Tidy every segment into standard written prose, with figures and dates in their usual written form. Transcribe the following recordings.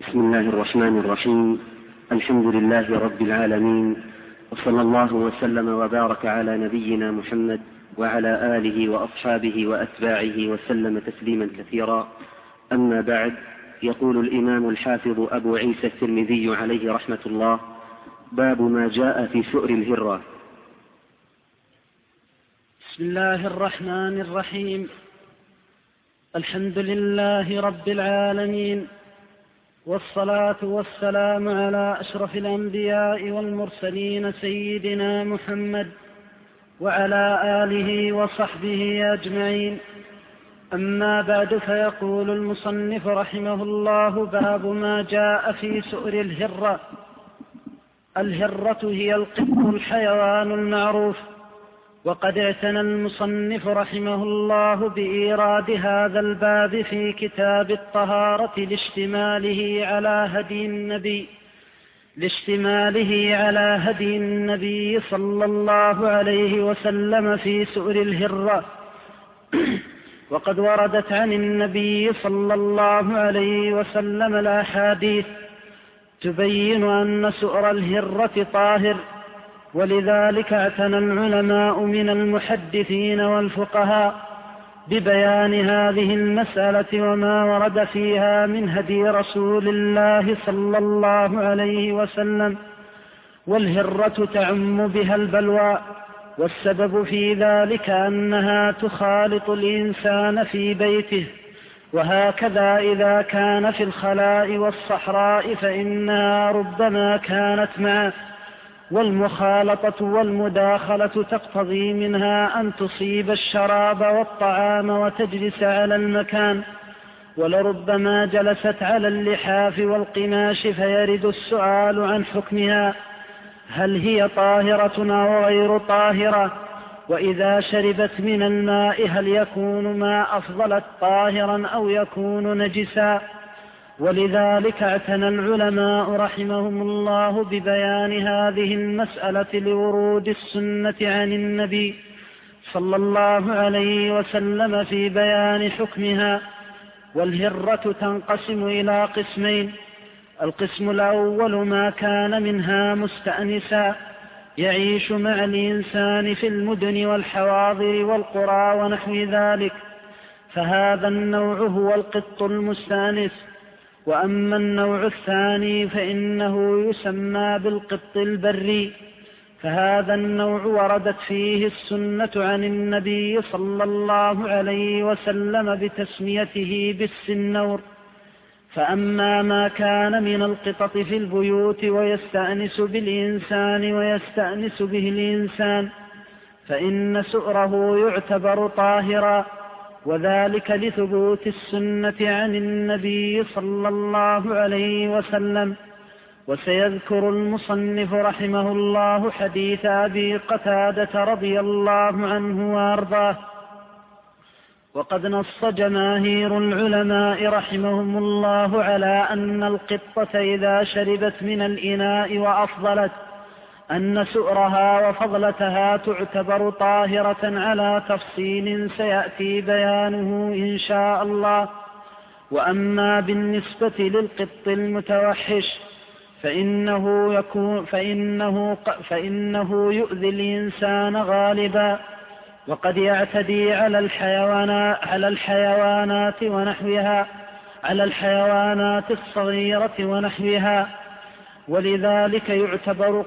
بسم الله الرحمن الرحيم. الحمد لله رب العالمين، وصلى الله وسلم وبارك على نبينا محمد وعلى آله وأصحابه وأتباعه وسلم تسليما كثيرا. أما بعد، يقول الإمام الحافظ أبو عيسى الترمذي عليه رحمة الله: باب ما جاء في سؤر الهرة. بسم الله الرحمن الرحيم. الحمد لله رب العالمين، والصلاة والسلام على أشرف الأنبياء والمرسلين سيدنا محمد وعلى آله وصحبه أجمعين. أما بعد، فيقول المصنف رحمه الله: باب ما جاء في سؤر الهرة. الهرة هي القط الحيوان المعروف. وقد اعتنى المصنف رحمه الله بإيراد هذا الباب في كتاب الطهارة لاشتماله على هدي النبي صلى الله عليه وسلم في سؤر الهرة. وقد وردت عن النبي صلى الله عليه وسلم الأحاديث تبين أن سؤر الهرة طاهر، ولذلك اعتنى العلماء من المحدثين والفقهاء ببيان هذه المسألة وما ورد فيها من هدي رسول الله صلى الله عليه وسلم. والهرة تعم بها البلوى، والسبب في ذلك أنها تخالط الإنسان في بيته، وهكذا إذا كان في الخلاء والصحراء فإنها ربما كانت معه، والمخالطة والمداخلة تقتضي منها أن تصيب الشراب والطعام وتجلس على المكان، ولربما جلست على اللحاف والقماش، فيرد السؤال عن حكمها: هل هي طاهرة أو غير طاهرة؟ وإذا شربت من الماء هل يكون ما أفضلت طاهرا أو يكون نجسا؟ ولذلك اعتنى العلماء رحمهم الله ببيان هذه المسألة لورود السنة عن النبي صلى الله عليه وسلم في بيان حكمها. والهرة تنقسم إلى قسمين: القسم الأول ما كان منها مستأنسا يعيش مع الإنسان في المدن والحواضر والقرى ونحو ذلك، فهذا النوع هو القط المستأنس. وأما النوع الثاني فإنه يسمى بالقط البري، فهذا النوع وردت فيه السنة عن النبي صلى الله عليه وسلم بتسميته بالسنور. فأما ما كان من القطط في البيوت ويستأنس بالإنسان ويستأنس به الإنسان فإن سؤره يعتبر طاهرا، وذلك لثبوت السنة عن النبي صلى الله عليه وسلم. وسيذكر المصنف رحمه الله حديث أبي قتادة رضي الله عنه وأرضاه. وقد نص جماهير العلماء رحمهم الله على أن القطة إذا شربت من الإناء وأفضلت أن سؤرها وفضلتها تعتبر طاهرة على تفصيل سيأتي بيانه إن شاء الله. وأما بالنسبة للقط المتوحش فإنه يؤذي الإنسان غالبا، وقد يعتدي على الحيوانات الصغيرة ونحوها، ولذلك يعتبر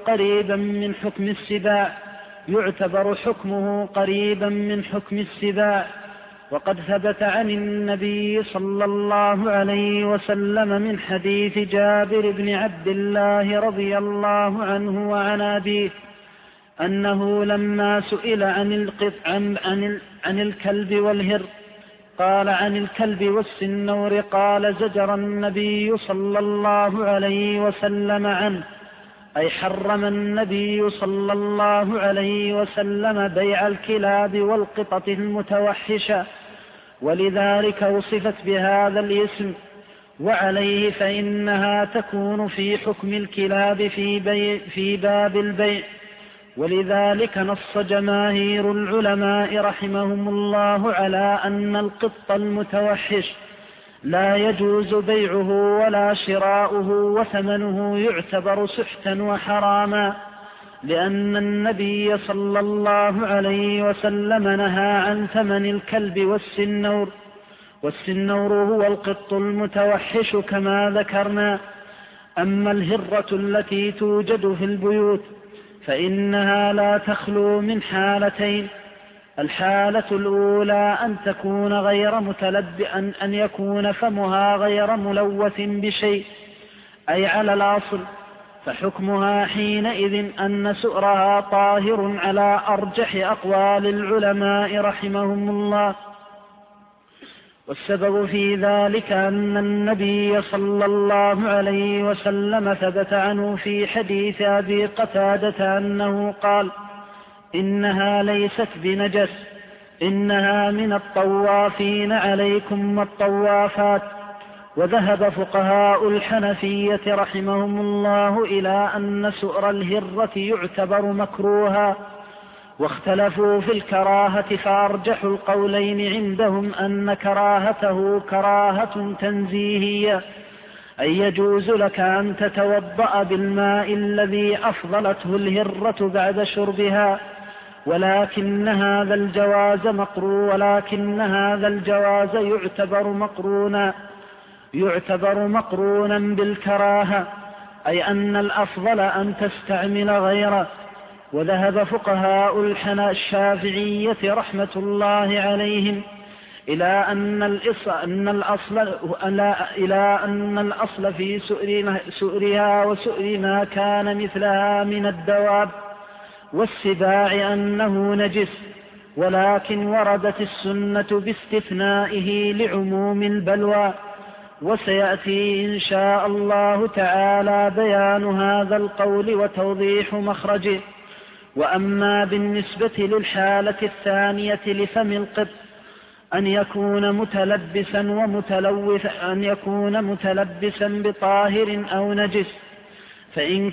حكمه قريبا من حكم السباع. وقد ثبت عن النبي صلى الله عليه وسلم من حديث جابر بن عبد الله رضي الله عنه وعن أبيه أنه لما سئل عن الكلب والهر قال عن الكلب والسنور قال: زجر النبي صلى الله عليه وسلم عنه، أي حرم النبي صلى الله عليه وسلم بيع الكلاب والقطط المتوحشة، ولذلك وصفت بهذا الاسم. وعليه فإنها تكون في حكم الكلاب في باب البيع. ولذلك نص جماهير العلماء رحمهم الله على أن القط المتوحش لا يجوز بيعه ولا شراؤه، وثمنه يعتبر سحتا وحراما، لأن النبي صلى الله عليه وسلم نهى عن ثمن الكلب والسنور، والسنور هو القط المتوحش كما ذكرنا. أما الهرة التي توجد في البيوت فإنها لا تخلو من حالتين: الحالة الأولى أن تكون أن يكون فمها غير ملوث بشيء، أي على الأصل، فحكمها حينئذ أن سؤرها طاهر على أرجح أقوال العلماء رحمهم الله. والسبب في ذلك أن النبي صلى الله عليه وسلم ثبت عنه في حديث أبي قتادة أنه قال: إنها ليست بنجس، إنها من الطوافين عليكم والطوافات. وذهب فقهاء الحنفية رحمهم الله إلى أن سؤر الهرة يعتبر مكروها، واختلفوا في الكراهة، فأرجح القولين عندهم أن كراهته كراهة تنزيهية، أي يجوز لك أن تتوضأ بالماء الذي أفضلته الهرة بعد شربها، ولكن هذا الجواز يعتبر مقرونا بالكراهة، أي أن الأفضل أن تستعمل غيره. وذهب فقهاء الشافعية رحمة الله عليهم إلى أن الأصل في سؤرها وسؤر ما كان مثلها من الدواب والسباع أنه نجس، ولكن وردت السنة باستثنائه لعموم البلوى، وسيأتي إن شاء الله تعالى بيان هذا القول وتوضيح مخرجه. وأما بالنسبة للحالة الثانية لفم القط أن يكون متلبسا بطاهر أو نجس، فإن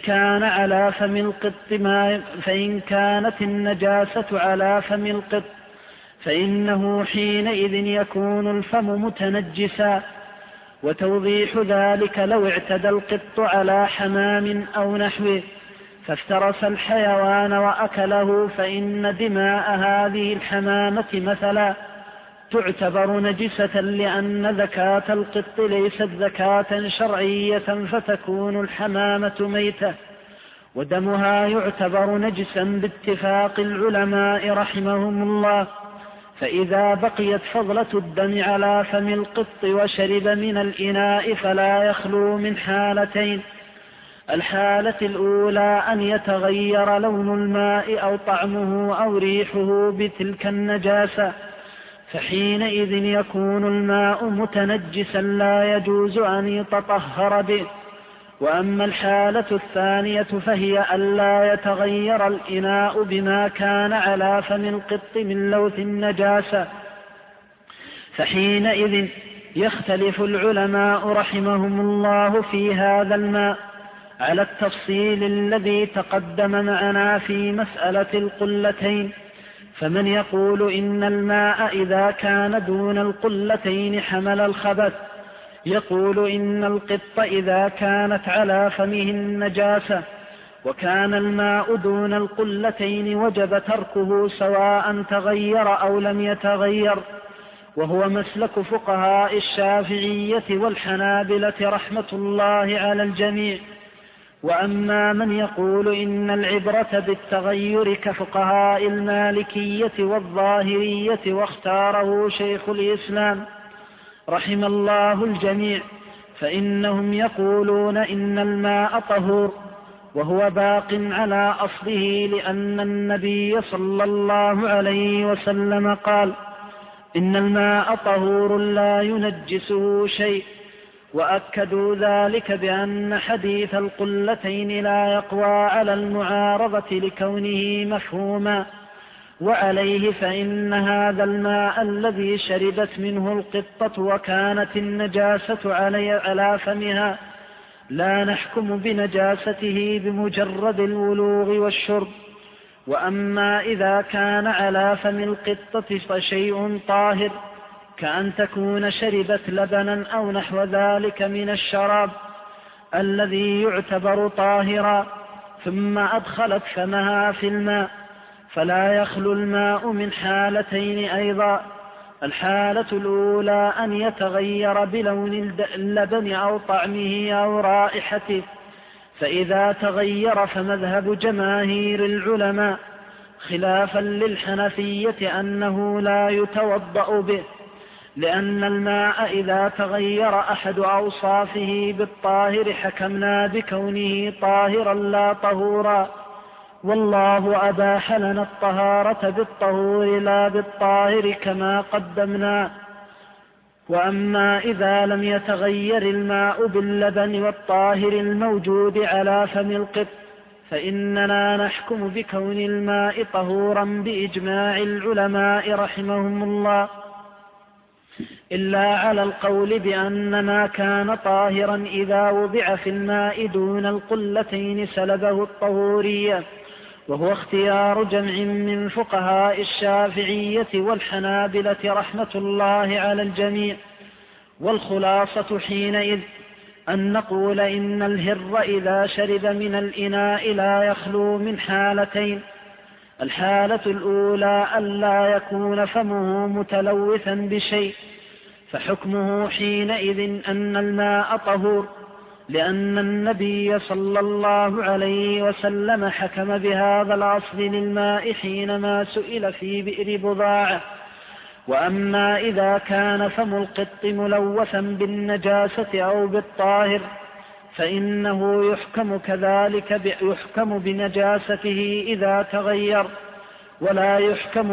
كانت النجاسة على فم القط فإنه حينئذ يكون الفم متنجسا. وتوضيح ذلك: لو اعتدى القط على حمام أو نحوه فافترس الحيوان وأكله، فإن دماء هذه الحمامة مثلا تعتبر نجسة، لأن ذكاة القط ليست ذكاة شرعية، فتكون الحمامة ميتة، ودمها يعتبر نجسا باتفاق العلماء رحمهم الله. فإذا بقيت فضلة الدم على فم القط وشرب من الإناء فلا يخلو من حالتين: الحالة الأولى أن يتغير لون الماء أو طعمه أو ريحه بتلك النجاسة، فحينئذ يكون الماء متنجسا لا يجوز أن يتطهر به. وأما الحالة الثانية فهي ألا يتغير الإناء بما كان على فم القط من لوث النجاسة، فحينئذ يختلف العلماء رحمهم الله في هذا الماء على التفصيل الذي تقدم معنا في مسألة القلتين. فمن يقول إن الماء إذا كان دون القلتين حمل الخبث، يقول إن القط إذا كانت على فمه النجاسة وكان الماء دون القلتين وجب تركه سواء تغير أو لم يتغير، وهو مسلك فقهاء الشافعية والحنابلة رحمة الله على الجميع. وأما من يقول إن العبرة بالتغير كفقهاء المالكية والظاهرية، واختاره شيخ الإسلام رحم الله الجميع، فإنهم يقولون إن الماء طهور وهو باق على أصله، لأن النبي صلى الله عليه وسلم قال: إن الماء طهور لا ينجسه شيء. وأكدوا ذلك بأن حديث القلتين لا يقوى على المعارضة لكونه مفهوما، وعليه فإن هذا الماء الذي شربت منه القطة وكانت النجاسة على فمها لا نحكم بنجاسته بمجرد الولوغ والشرب. وأما إذا كان على فم القطة فشيء طاهر كأن تكون شربت لبنا أو نحو ذلك من الشراب الذي يعتبر طاهرا، ثم أدخلت فمها في الماء، فلا يخلو الماء من حالتين أيضا. الحالة الأولى أن يتغير بلون اللبن أو طعمه أو رائحته، فإذا تغير فمذهب جماهير العلماء خلافا للحنفية أنه لا يتوضأ به، لأن الماء إذا تغير أحد أوصافه بالطاهر حكمنا بكونه طاهرا لا طهورا، والله أباح لنا الطهارة بالطهور لا بالطاهر كما قدمنا. وأما إذا لم يتغير الماء باللبن والطاهر الموجود على فم القط فإننا نحكم بكون الماء طهورا بإجماع العلماء رحمهم الله، إلا على القول بأن ما كان طاهرا إذا وضع في الماء دون القلتين سلبه الطهورية، وهو اختيار جمع من فقهاء الشافعية والحنابلة رحمة الله على الجميع. والخلاصة حينئذ أن نقول إن الهر إذا شرب من الإناء لا يخلو من حالتين: الحالة الأولى ألا يكون فمه متلوثا بشيء، فحكمه حينئذ أن الماء طهور، لأن النبي صلى الله عليه وسلم حكم بهذا الأصل للماء حينما سئل في بئر بضاعة. وأما إذا كان فم القط ملوثا بالنجاسة أو بالطاهر فإنه يحكم كذلك يحكم بنجاسته إذا تغير، ولا يحكم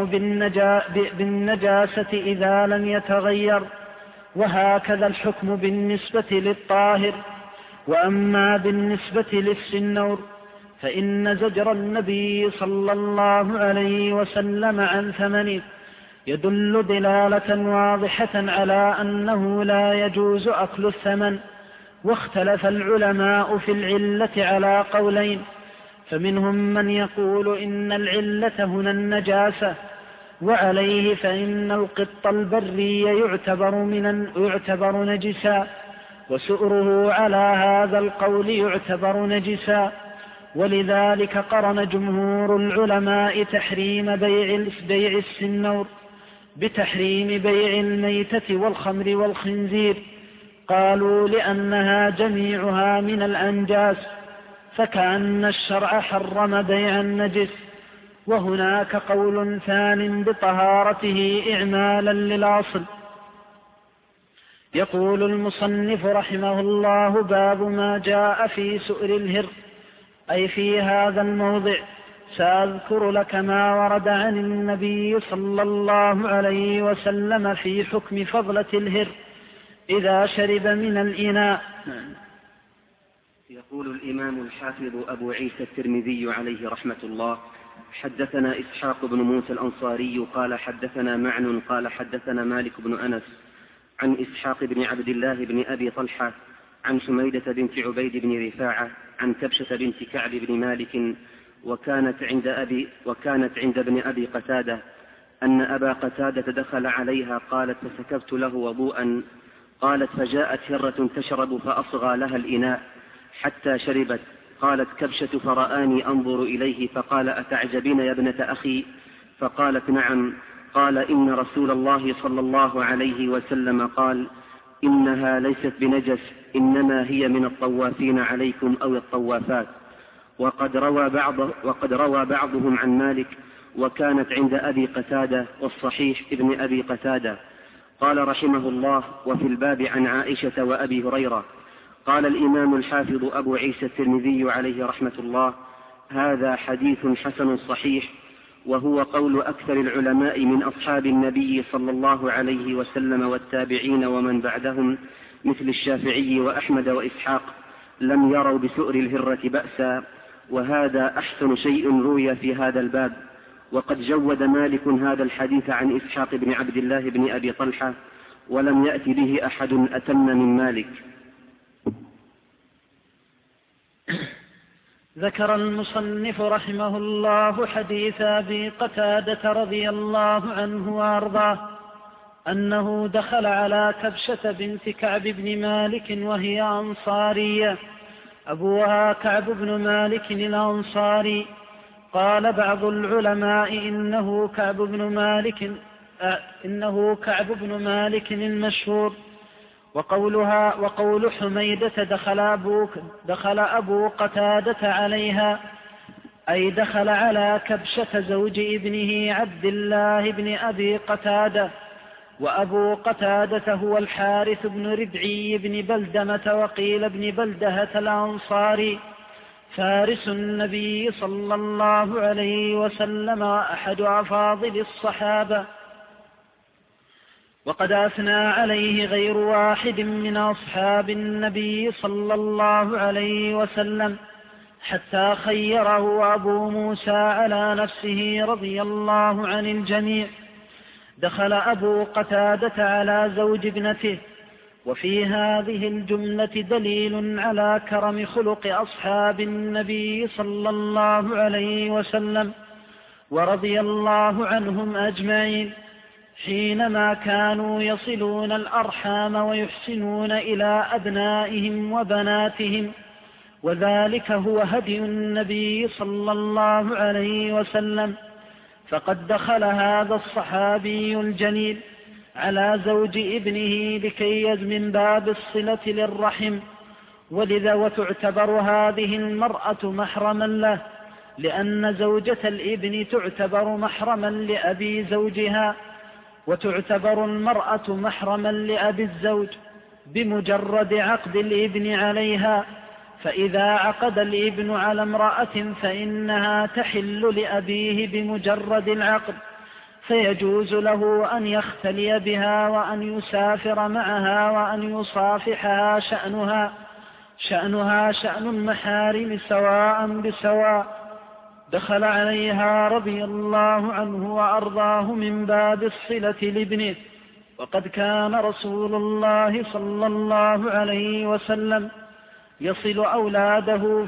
بالنجاسة إذا لم يتغير، وهكذا الحكم بالنسبة للطاهر. وأما بالنسبة للسنور فإن زجر النبي صلى الله عليه وسلم عن ثمنه يدل دلالة واضحة على أنه لا يجوز أكل الثمن. واختلف العلماء في العلة على قولين، فمنهم من يقول إن العلة هنا النجاسة، وعليه فإن القط البري يعتبر نجسا، وسؤره على هذا القول يعتبر نجسا. ولذلك قرن جمهور العلماء تحريم بيع السنور بتحريم بيع الميتة والخمر والخنزير، قالوا لأنها جميعها من الأنجاس، فكأن الشرع حرم بيع النجس. وهناك قول ثان بطهارته إعمالا للأصل. يقول المصنف رحمه الله: باب ما جاء في سؤر الهر. أي في هذا الموضع سأذكر لك ما ورد عن النبي صلى الله عليه وسلم في حكم فضلة الهر إذا شرب من الإناء. يقول الإمام الحافظ أبو عيسى الترمذي عليه رحمة الله: حدثنا إسحاق بن موسى الأنصاري قال حدثنا معن قال حدثنا مالك بن أنس عن إسحاق بن عبد الله بن أبي طلحة عن حميدة بنت عبيد بن رفاعة عن كبشة بنت كعب بن مالك وكانت عند ابن أبي قتادة أن أبا قتادة دخل عليها قالت: فسكبت له وضوءا. قالت: فجاءت هرة تشرب فأصغى لها الإناء حتى شربت. قالت كبشة: فرآني أنظر إليه فقال: أتعجبين يا ابنة أخي؟ فقالت: نعم. قال: إن رسول الله صلى الله عليه وسلم قال: إنها ليست بنجس، إنما هي من الطوافين عليكم أو الطوافات. وقد روى بعضهم عن مالك: وكانت عند أبي قتادة، والصحيح ابن أبي قتادة. قال رحمه الله: وفي الباب عن عائشة وأبي هريرة. قال الإمام الحافظ أبو عيسى الترمذي عليه رحمة الله: هذا حديث حسن صحيح، وهو قول أكثر العلماء من أصحاب النبي صلى الله عليه وسلم والتابعين ومن بعدهم مثل الشافعي وأحمد وإسحاق، لم يروا بسؤر الهرة بأسا، وهذا أحسن شيء روي في هذا الباب. وقد جود مالك هذا الحديث عن إسحاق بن عبد الله بن أبي طلحة، ولم يأت به أحد أتم من مالك. ذكر المصنف رحمه الله حديث أبي قتادة رضي الله عنه وأرضاه أنه دخل على كبشة بنت كعب بن مالك وهي أنصارية، أبوها كعب بن مالك الأنصاري. قال بعض العلماء إنه كعب بن مالك المشهور. وقول حميدة دخل أبو قتادة عليها، أي دخل على كبشة زوج ابنه عبد الله بن أبي قتادة. وأبو قتادة هو الحارث بن ربعي بن بلدمة وقيل ابن بلدهة الأنصاري، فارس النبي صلى الله عليه وسلم وأحد أفاضل الصحابة، وقد أثنى عليه غير واحد من أصحاب النبي صلى الله عليه وسلم، حتى خيره أبو موسى على نفسه رضي الله عن الجميع. دخل أبو قتادة على زوج ابنته، وفي هذه الجملة دليل على كرم خلق أصحاب النبي صلى الله عليه وسلم ورضي الله عنهم أجمعين، حينما كانوا يصلون الأرحام ويحسنون إلى أبنائهم وبناتهم، وذلك هو هدي النبي صلى الله عليه وسلم. فقد دخل هذا الصحابي الجليل على زوج ابنه لكي من باب الصلة للرحم، ولذا وتعتبر هذه المرأة محرما له، لأن زوجة الابن تعتبر محرما لأبي زوجها، وتعتبر المرأة محرما لأبي الزوج بمجرد عقد الابن عليها. فإذا عقد الابن على امرأة فإنها تحل لأبيه بمجرد العقد، فيجوز له أن يختلي بها وأن يسافر معها وأن يصافحها، شأنها شأن المحارم سواء بسواء. دخل عليها رضي الله عنه وأرضاه من باب الصلة لابنه، وقد كان رسول الله صلى الله عليه وسلم يصل أولاده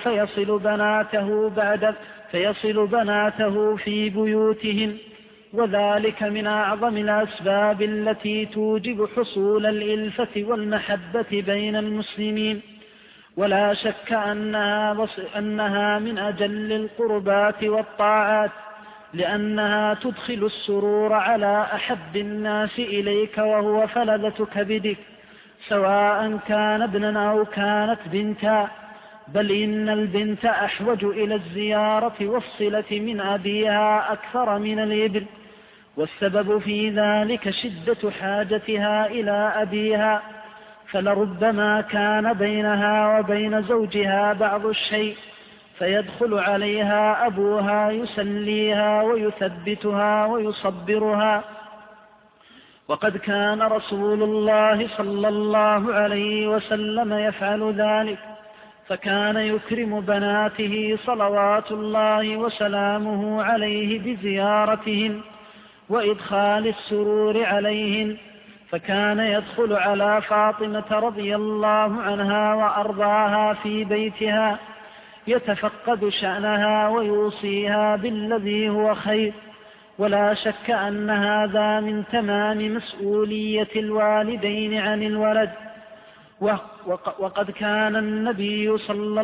فيصل بناته في بيوتهن، وذلك من أعظم الأسباب التي توجب حصول الإلفة والمحبة بين المسلمين، ولا شك أنها من أجل القربات والطاعات، لأنها تدخل السرور على أحب الناس إليك وهو فلذة كبدك، سواء كان ابنا أو كانت بنتا، بل إن البنت أحوج إلى الزيارة والصلة من أبيها أكثر من الابن، والسبب في ذلك شدة حاجتها إلى أبيها، فلربما كان بينها وبين زوجها بعض الشيء، فيدخل عليها أبوها يسليها ويثبتها ويصبرها. وقد كان رسول الله صلى الله عليه وسلم يفعل ذلك، فكان يكرم بناته صلوات الله وسلامه عليه بزيارتهن وإدخال السرور عليهن، فكان يدخل على فاطمة رضي الله عنها وأرضاها في بيتها يتفقد شأنها ويوصيها بالذي هو خير، ولا شك أن هذا من تمام مسؤولية الوالدين عن الولد. وقد كان النبي صلى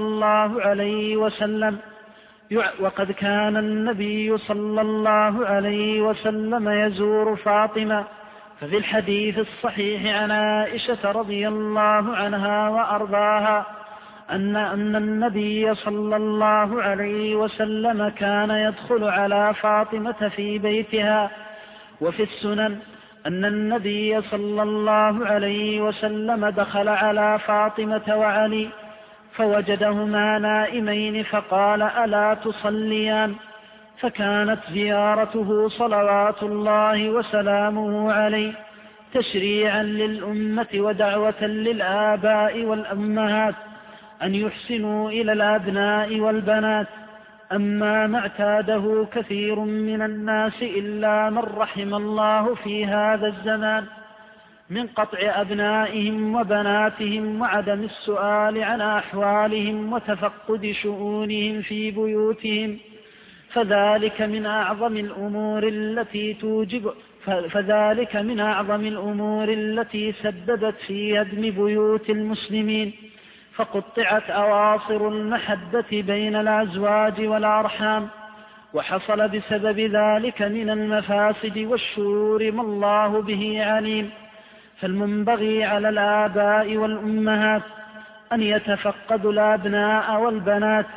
الله عليه وسلم يزور فاطمة، ففي الحديث الصحيح عن عائشة رضي الله عنها وأرضاها أن النبي صلى الله عليه وسلم كان يدخل على فاطمة في بيتها. وفي السنن أن النبي صلى الله عليه وسلم دخل على فاطمة وعلي فوجدهما نائمين فقال: ألا تصليان؟ فكانت زيارته صلوات الله وسلامه عليه تشريعا للأمة ودعوة للآباء والأمهات أن يحسنوا إلى الأبناء والبنات. أما ما اعتاده كثير من الناس إلا من رحم الله في هذا الزمان من قطع أبنائهم وبناتهم وعدم السؤال عن أحوالهم وتفقد شؤونهم في بيوتهم، فذلك من أعظم الأمور التي توجب فذلك من أعظم الأمور التي سببت في هدم بيوت المسلمين، فقطعت أواصر المحبة بين الأزواج والأرحام، وحصل بسبب ذلك من المفاسد والشرور ما الله به عليم. فالمنبغي على الآباء والأمهات أن يتفقدوا الأبناء والبنات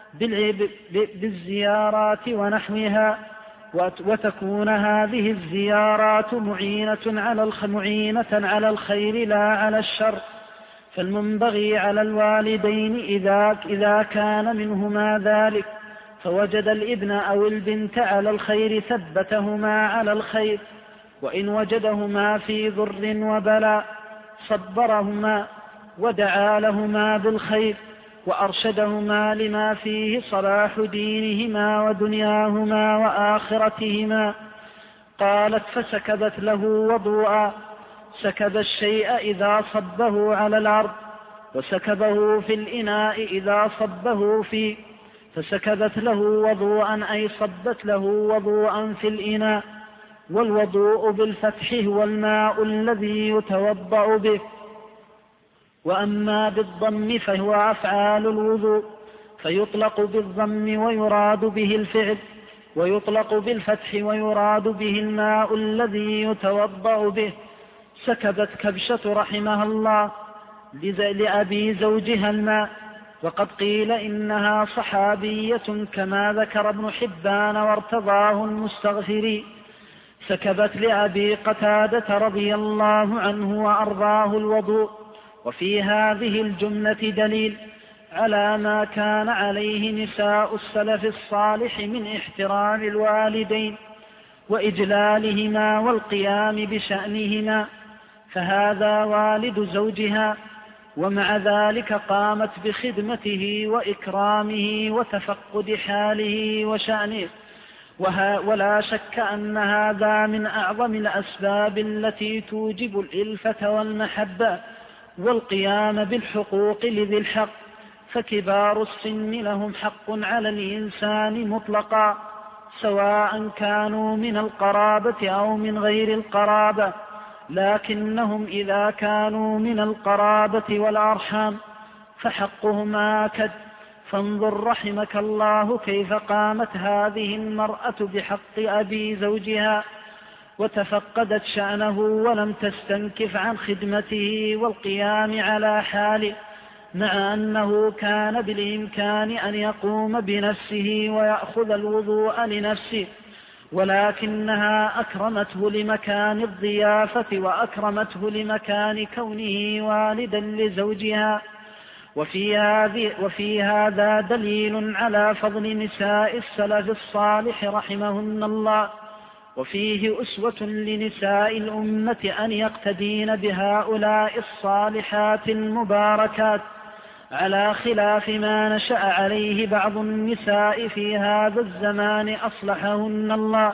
بالزيارات ونحوها، وتكون هذه الزيارات معينة على الخير لا على الشر. فالمنبغي على الوالدين إذا كان منهما ذلك فوجد الابن أو البنت على الخير ثبتهما على الخير، وإن وجدهما في ضر وبلاء صبرهما ودعا لهما بالخير وأرشدهما لما فيه صلاح دينهما ودنياهما وآخرتهما. قالت: فسكبت له وضوءا، سكب الشيء إذا صبه على الأرض، وسكبه في الإناء إذا صبه فيه، فسكبت له وضوءا أي صبت له وضوءا في الإناء. والوضوء بالفتح هو الماء الذي يتوضأ به، وأما بالضم فهو أفعال الوضوء، فيطلق بالضم ويراد به الفعل، ويطلق بالفتح ويراد به الماء الذي يتوضأ به. سكبت كبشة رحمها الله لأبي زوجها الماء، وقد قيل إنها صحابية كما ذكر ابن حبان وارتضاه المستغفري. سكبت لأبي قتادة رضي الله عنه وأرضاه الوضوء. وفي هذه الجملة دليل على ما كان عليه نساء السلف الصالح من احترام الوالدين وإجلالهما والقيام بشأنهما، فهذا والد زوجها، ومع ذلك قامت بخدمته وإكرامه وتفقد حاله وشأنه. ولا شك أن هذا من أعظم الأسباب التي توجب الإلفة والمحبة والقيام بالحقوق لذي الحق. فكبار السن لهم حق على الإنسان مطلقا، سواء كانوا من القرابة أو من غير القرابة، لكنهم إذا كانوا من القرابة والأرحام فحقهم آكد. فانظر رحمك الله كيف قامت هذه المرأة بحق أبي زوجها وتفقدت شأنه ولم تستنكف عن خدمته والقيام على حاله، مع أنه كان بالإمكان أن يقوم بنفسه ويأخذ الوضوء لنفسه، ولكنها أكرمته لمكان الضيافة وأكرمته لمكان كونه والدا لزوجها. وفي هذا دليل على فضل نساء السلف الصالح رحمهن الله، وفيه أسوة لنساء الأمة أن يقتدين بهؤلاء الصالحات المباركات، على خلاف ما نشأ عليه بعض النساء في هذا الزمان أصلحهن الله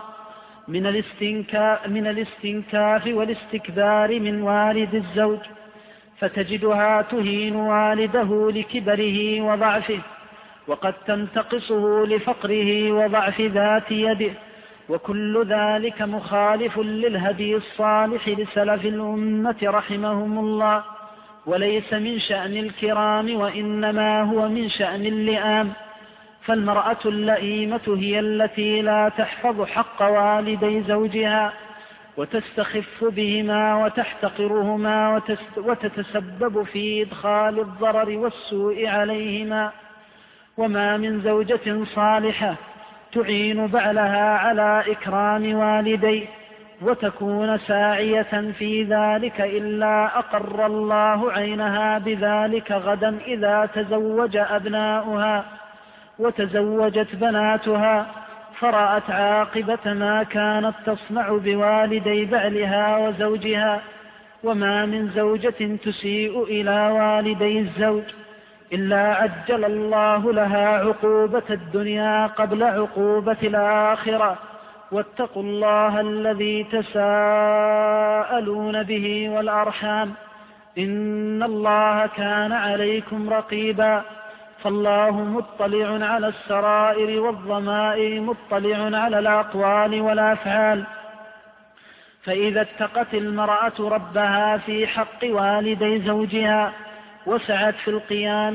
من الاستنكاف والاستكبار من والد الزوج، فتجدها تهين والده لكبره وضعفه، وقد تنتقصه لفقره وضعف ذات يده، وكل ذلك مخالف للهدي الصالح لسلف الأمة رحمهم الله، وليس من شأن الكرام وإنما هو من شأن اللئام. فالمرأة اللئيمة هي التي لا تحفظ حق والدي زوجها وتستخف بهما وتحتقرهما وتتسبب في إدخال الضرر والسوء عليهما. وما من زوجة صالحة تعين بعلها على إكرام والديه وتكون ساعية في ذلك إلا أقر الله عينها بذلك غدا إذا تزوج أبناؤها وتزوجت بناتها، فرأت عاقبة ما كانت تصنع بوالدي بعلها وزوجها. وما من زوجة تسيء إلى والدي الزوج إلا عجل الله لها عقوبة الدنيا قبل عقوبة الآخرة. واتقوا الله الذي تساءلون به والأرحام، إن الله كان عليكم رقيبا. فالله مطلع على السرائر والضمائر، مطلع على الأقوال والأفعال. فإذا اتقت المرأة ربها في حق والدي زوجها وسعت في القيام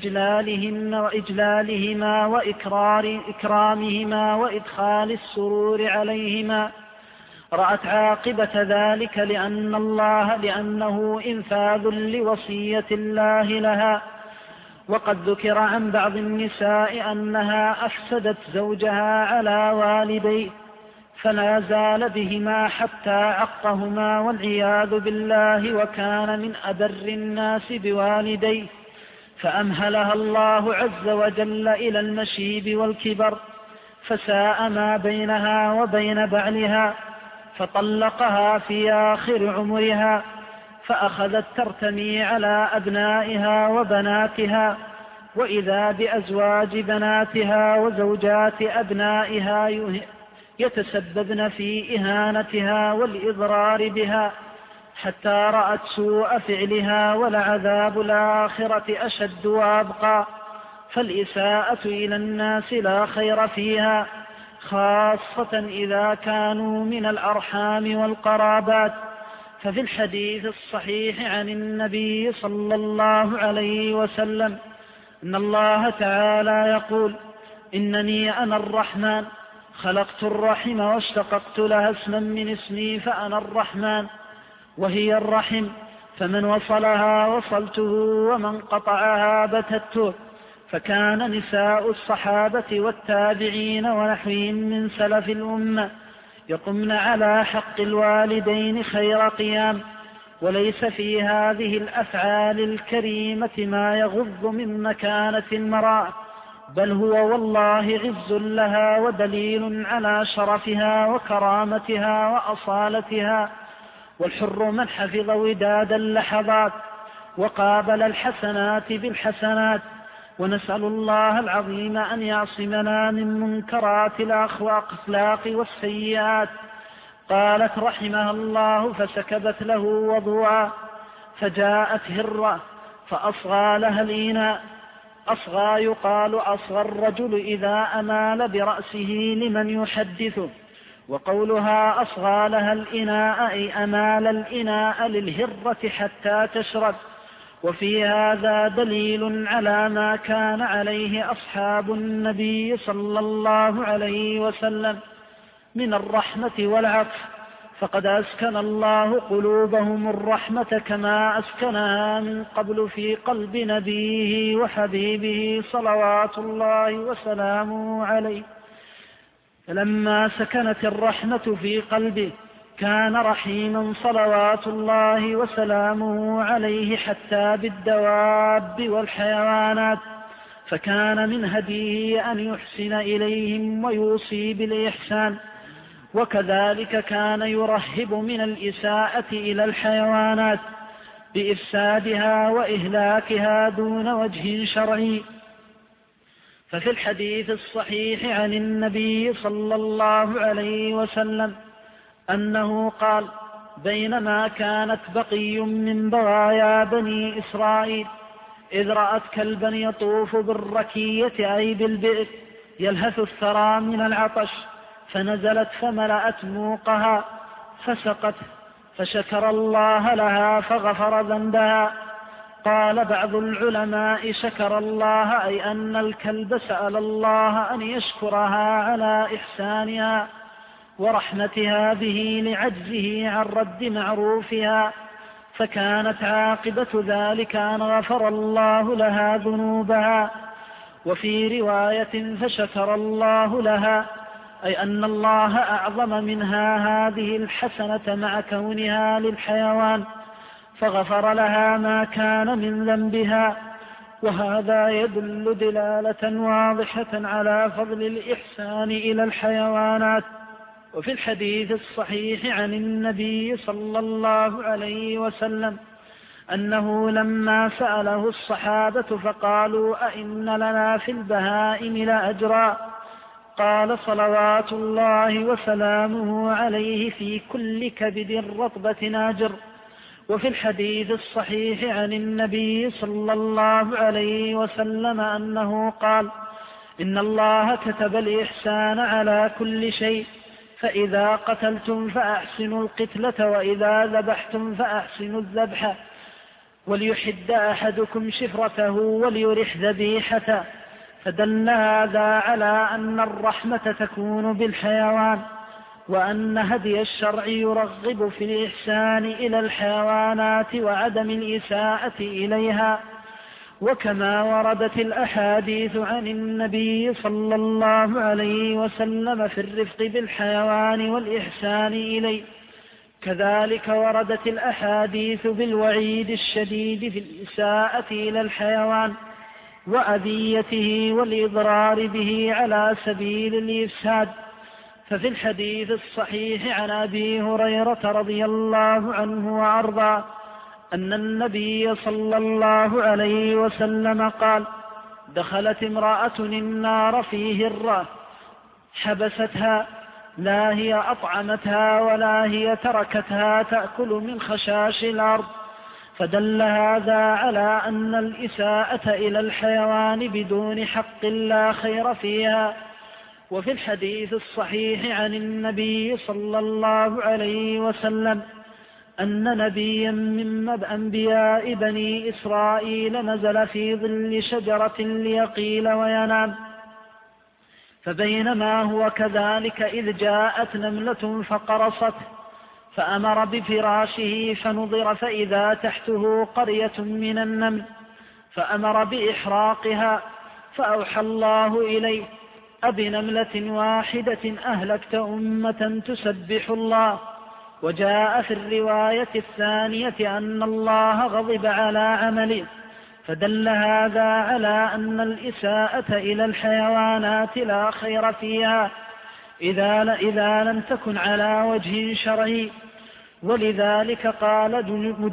بإجلالهما وإكرامهما وإدخال السرور عليهما رأت عاقبة ذلك لأنه إنفاذ لوصية الله لها. وقد ذكر عن بعض النساء أنها أفسدت زوجها على والديه فلا زال بهما حتى عقهما والعياذ بالله، وكان من أبر الناس بوالديه، فأمهلها الله عز وجل إلى المشيب والكبر، فساء ما بينها وبين بعلها، فطلقها في آخر عمرها، فأخذت ترتمي على أبنائها وبناتها، وإذا بأزواج بناتها وزوجات أبنائها يتسببن في إهانتها والإضرار بها، حتى رأت سوء فعلها، ولعذاب الآخرة أشد وأبقى. فالإساءة إلى الناس لا خير فيها، خاصة إذا كانوا من الأرحام والقرابات. ففي الحديث الصحيح عن النبي صلى الله عليه وسلم إن الله تعالى يقول: إنني أنا الرحمن، خلقت الرحم واشتققت لها اسما من اسمي فأنا الرحمن، وهي الرحم، فمن وصلها وصلته ومن قطعها بتته. فكان نساء الصحابة والتابعين ونحوهم من سلف الأمة يقمن على حق الوالدين خير قيام، وليس في هذه الأفعال الكريمة ما يغض من مكانة المرأة، بل هو والله عز لها ودليل على شرفها وكرامتها وأصالتها. والحر من حفظ وداد اللحظات وقابل الحسنات بالحسنات. ونسأل الله العظيم أن يعصمنا من منكرات الأخلاق والسيئات. قالت رحمها الله: فسكبت له وضوعا، فجاءت هرة فأصغى لها الإناء. أصغى يقال أصغى الرجل إذا أمال برأسه لمن يحدثه، وقولها أصغى لها الإناء أي أمال الإناء للهرة حتى تشرب. وفي هذا دليل على ما كان عليه أصحاب النبي صلى الله عليه وسلم من الرحمة والعطف، فقد أسكن الله قلوبهم الرحمة كما أسكنها من قبل في قلب نبيه وحبيبه صلوات الله وسلامه عليه. فلما سكنت الرحمة في قلبه كان رحيما صلوات الله وسلامه عليه حتى بالدواب والحيوانات، فكان من هديه أن يحسن إليهم ويوصي بالإحسان. وكذلك كان يرهب من الإساءة إلى الحيوانات بإفسادها وإهلاكها دون وجه شرعي. ففي الحديث الصحيح عن النبي صلى الله عليه وسلم أنه قال: بينما كانت بقي من بغايا بني إسرائيل إذ رأت كلبا يطوف بالركية أي بالبئر يلهث الثرى من العطش، فنزلت فملأت موقها فسقت، فشكر الله لها فغفر ذنبها. قال بعض العلماء: شكر الله أي أن الكلب سأل الله أن يشكرها على إحسانها ورحمتها به لعجزه عن رد معروفها، فكانت عاقبة ذلك أن غفر الله لها ذنوبها. وفي رواية: فشكر الله لها، أي أن الله أعظم منها هذه الحسنة مع كونها للحيوان، فغفر لها ما كان من ذنبها. وهذا يدل دلالة واضحة على فضل الإحسان إلى الحيوانات. وفي الحديث الصحيح عن النبي صلى الله عليه وسلم أنه لما سأله الصحابة فقالوا: أئن لنا في البهائم لأجرا؟ قال صلوات الله وسلامه عليه: في كل كبد رطبة أجر. وفي الحديث الصحيح عن النبي صلى الله عليه وسلم أنه قال: إن الله كتب الإحسان على كل شيء، فإذا قتلتم فأحسنوا القتلة وإذا ذبحتم فأحسنوا الذبح وليحد أحدكم شفرته وليرح ذبيحته. فدل هذا على أن الرحمة تكون بالحيوان، وأن هدي الشرع يرغب في الإحسان إلى الحيوانات وعدم الإساءة إليها. وكما وردت الأحاديث عن النبي صلى الله عليه وسلم في الرفق بالحيوان والإحسان إليه، كذلك وردت الأحاديث بالوعيد الشديد في الإساءة إلى الحيوان وأذيته والإضرار به على سبيل الإفساد. ففي الحديث الصحيح عن أبي هريرة رضي الله عنه وأرضاه أن النبي صلى الله عليه وسلم قال: دخلت امرأة النار في هرة حبستها، لا هي أطعمتها ولا هي تركتها تأكل من خشاش الأرض. فدل هذا على أن الإساءة إلى الحيوان بدون حق لا خير فيها. وفي الحديث الصحيح عن النبي صلى الله عليه وسلم أن نبيا من أنبياء بني إسرائيل نزل في ظل شجرة ليقيل وينام، فبينما هو كذلك إذ جاءت نملة فقرصته، فأمر بفراشه فنظر فإذا تحته قرية من النمل، فأمر بإحراقها، فأوحى الله إليه: أبنملة واحدة أهلكت أمة تسبح الله. وجاء في الرواية الثانية أن الله غضب على عمله. فدل هذا على أن الإساءة إلى الحيوانات لا خير فيها إذا لم تكن على وجه شرعي. ولذلك قال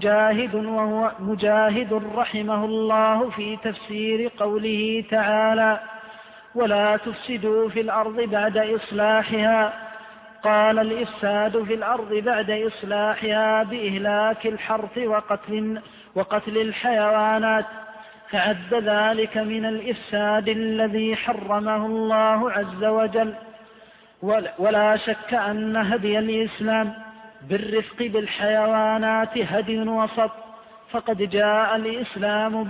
مجاهد رحمه الله في تفسير قوله تعالى: ولا تفسدوا في الأرض بعد إصلاحها، قال: الإفساد في الأرض بعد إصلاحها بإهلاك الحرث وقتل الحيوانات، فعد ذلك من الإفساد الذي حرمه الله عز وجل. ولا شك أن هدي الإسلام بالرفق بالحيوانات هدي وسط، فقد جاء الإسلام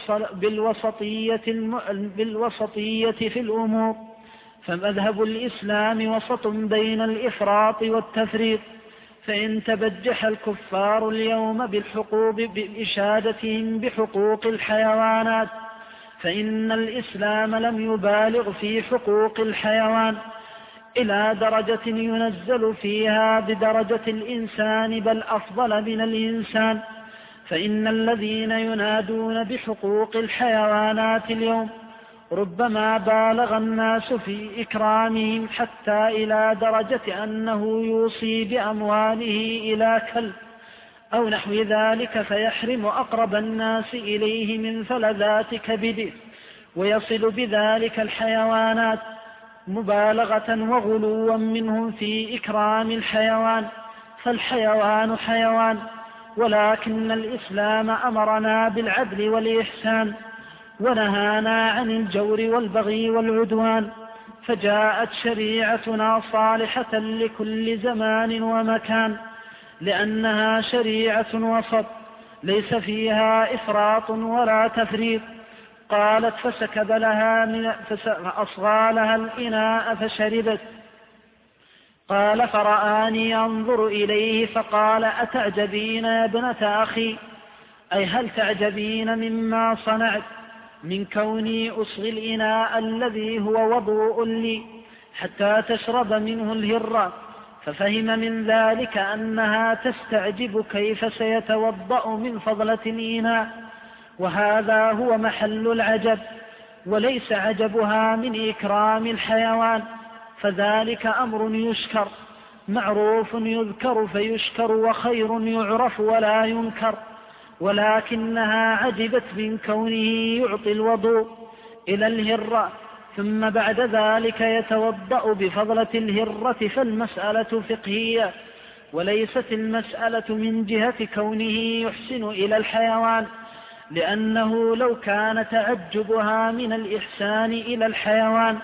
بالوسطية في الأمور، فمذهب الإسلام وسط بين الإفراط والتفريط. فإن تبجح الكفار اليوم بإشادتهم بحقوق الحيوانات، فإن الإسلام لم يبالغ في حقوق الحيوان إلى درجة ينزل فيها بدرجة الإنسان، بل أفضل من الإنسان. فإن الذين ينادون بحقوق الحيوانات اليوم ربما بالغ الناس في إكرامهم حتى إلى درجة أنه يوصي بأمواله إلى كلب أو نحو ذلك، فيحرم أقرب الناس إليه من فلذات كبده، ويصل بذلك الحيوانات مبالغة وغلوا منهم في إكرام الحيوان. فالحيوان حيوان، ولكن الإسلام أمرنا بالعدل والإحسان، ونهانا عن الجور والبغي والعدوان. فجاءت شريعتنا صالحة لكل زمان ومكان، لأنها شريعة وسط ليس فيها إفراط ولا تفريط. قالت: فسكب لها فأصغى لها الإناء فشربت. قال: فرآني أنظر إليه فقال: أتعجبين يا ابنة أخي؟ أي هل تعجبين مما صنعت من كوني أصغي الإناء الذي هو وضوء لي حتى تشرب منه الهرة؟ ففهم من ذلك أنها تستعجب كيف سيتوضأ من فضلة الإناء، وهذا هو محل العجب، وليس عجبها من إكرام الحيوان، فذلك أمر يشكر، معروف يذكر فيشكر، وخير يعرف ولا ينكر. ولكنها عجبت من كونه يعطي الوضوء إلى الهرة ثم بعد ذلك يتوضأ بفضلة الهرة، فالمسألة فقهية، وليست المسألة من جهة كونه يحسن إلى الحيوان، لأنه لو كان تعجبها من الإحسان إلى الحيوان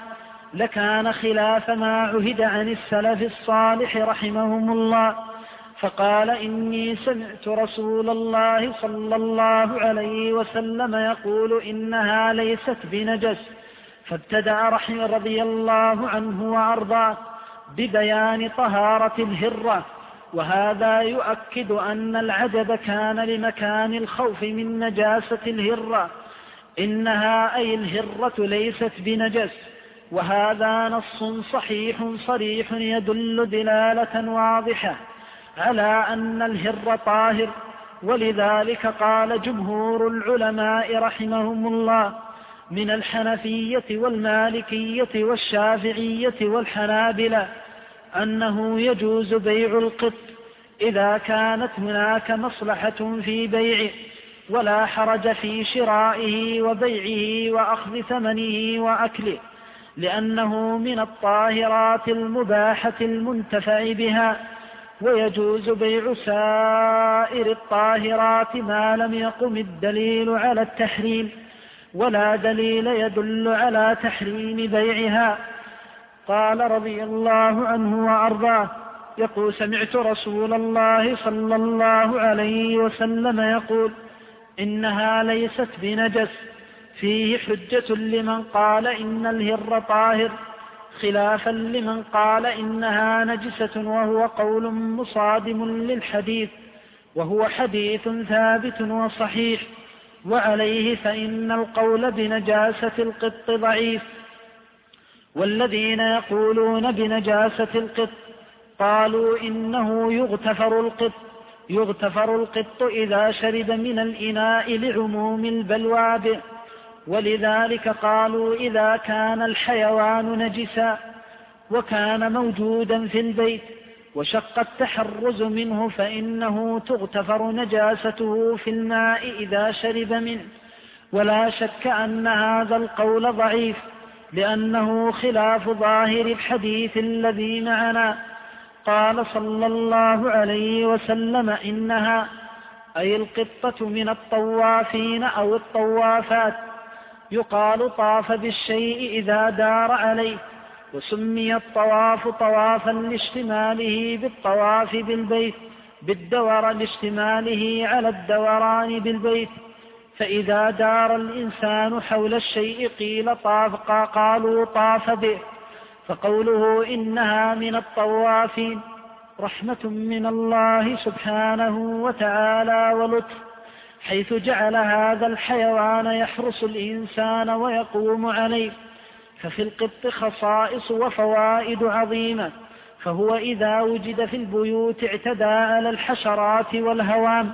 لكان خلاف ما عهد عن السلف الصالح رحمهم الله. فقال: إني سمعت رسول الله صلى الله عليه وسلم يقول إنها ليست بنجس. فابتدأ رضي الله عنه وأرضاه ببيان طهارة الهرة، وهذا يؤكد أن العدد كان لمكان الخوف من نجاسة الهرة. إنها أي الهرة ليست بنجس، وهذا نص صحيح صريح يدل دلالة واضحة على أن الهر طاهر. ولذلك قال جمهور العلماء رحمهم الله من الحنفية والمالكية والشافعية والحنابلة أنه يجوز بيع القط إذا كانت هناك مصلحة في بيعه، ولا حرج في شرائه وبيعه وأخذ ثمنه وأكله، لأنه من الطاهرات المباحة المنتفع بها. ويجوز بيع سائر الطاهرات ما لم يقم الدليل على التحريم، ولا دليل يدل على تحريم بيعها. قال رضي الله عنه وأرضاه يقول: سمعت رسول الله صلى الله عليه وسلم يقول إنها ليست بنجس. فيه حجة لمن قال إن الهر طاهر، خلافا لمن قال إنها نجسة، وهو قول مصادم للحديث، وهو حديث ثابت وصحيح. وعليه فإن القول بنجاسة القط ضعيف. والذين يقولون بنجاسة القط قالوا إنه يغتفر القط إذا شرب من الإناء لعموم البلوى به. ولذلك قالوا إذا كان الحيوان نجسا وكان موجودا في البيت وشق التحرز منه فإنه تغتفر نجاسته في الماء إذا شرب منه. ولا شك أن هذا القول ضعيف، لأنه خلاف ظاهر الحديث الذي معنا. قال صلى الله عليه وسلم: إنها أي القطة من الطوافين أو الطوافات، يقال طاف بالشيء إذا دار عليه. وسمي الطواف طوافا لاشتماله بالطواف بالبيت، بالدور لاشتماله على الدوران بالبيت. فإذا دار الإنسان حول الشيء قالوا طاف به. فقوله إنها من الطوافين رحمة من الله سبحانه وتعالى ولطف، حيث جعل هذا الحيوان يحرس الإنسان ويقوم عليه. ففي القط خصائص وفوائد عظيمة، فهو إذا وجد في البيوت اعتدى على الحشرات والهوام.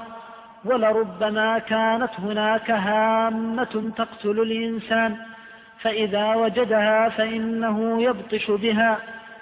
ولربما كانت هناك هامة تقتل الإنسان، فإذا وجدها فإنه يبطش بها.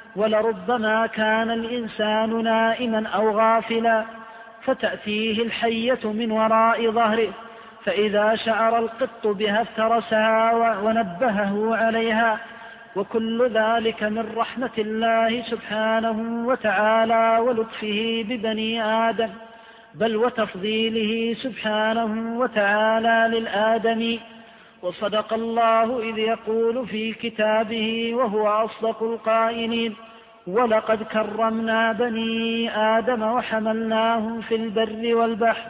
ولربما كان الإنسان نائما أو غافلا فتأتيه الحية من وراء ظهره، فإذا شعر القط بها افترسها ونبهه عليها. وكل ذلك من رحمة الله سبحانه وتعالى ولطفه ببني آدم، بل وتفضيله سبحانه وتعالى للآدمي. وصدق الله إذ يقول في كتابه وهو أصدق القائلين: ولقد كرمنا بني آدم وحملناهم في البر والبحر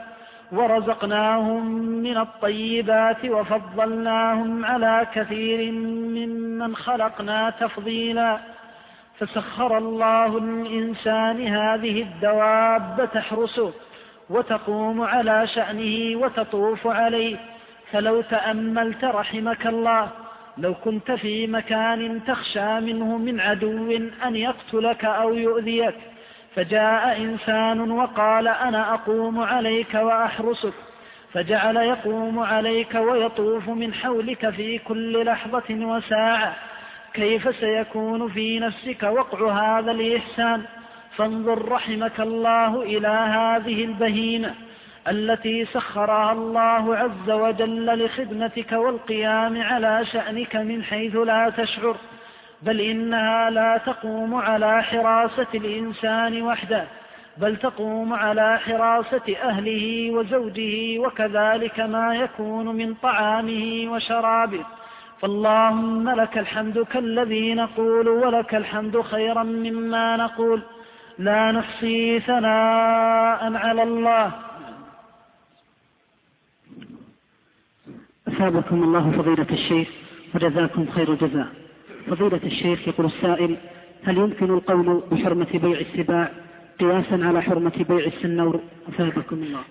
ورزقناهم من الطيبات وفضلناهم على كثير ممن خلقنا تفضيلا. فسخر الله للإنسان هذه الدواب تحرسه وتقوم على شأنه وتطوف عليه. فلو تأملت رحمك الله، لو كنت في مكان تخشى منه من عدو أن يقتلك أو يؤذيك، فجاء إنسان وقال: أنا أقوم عليك وأحرسك، فجعل يقوم عليك ويطوف من حولك في كل لحظة وساعة، كيف سيكون في نفسك وقع هذا الإحسان؟ فانظر رحمك الله إلى هذه البهيمة التي سخرها الله عز وجل لخدمتك والقيام على شأنك من حيث لا تشعر، بل إنها لا تقوم على حراسة الإنسان وحده، بل تقوم على حراسة أهله وزوجه وكذلك ما يكون من طعامه وشرابه. فاللهم لك الحمد كالذي نقول ولك الحمد خيرا مما نقول لا نحصي ثناء على الله. أثابكم الله فضيلة الشيخ وجزاكم خير الجزاء. فضيلة الشيخ يقول السائل: هل يمكن القول بحرمة بيع السباع قياسا على حرمة بيع السنور؟ أثابكم الله.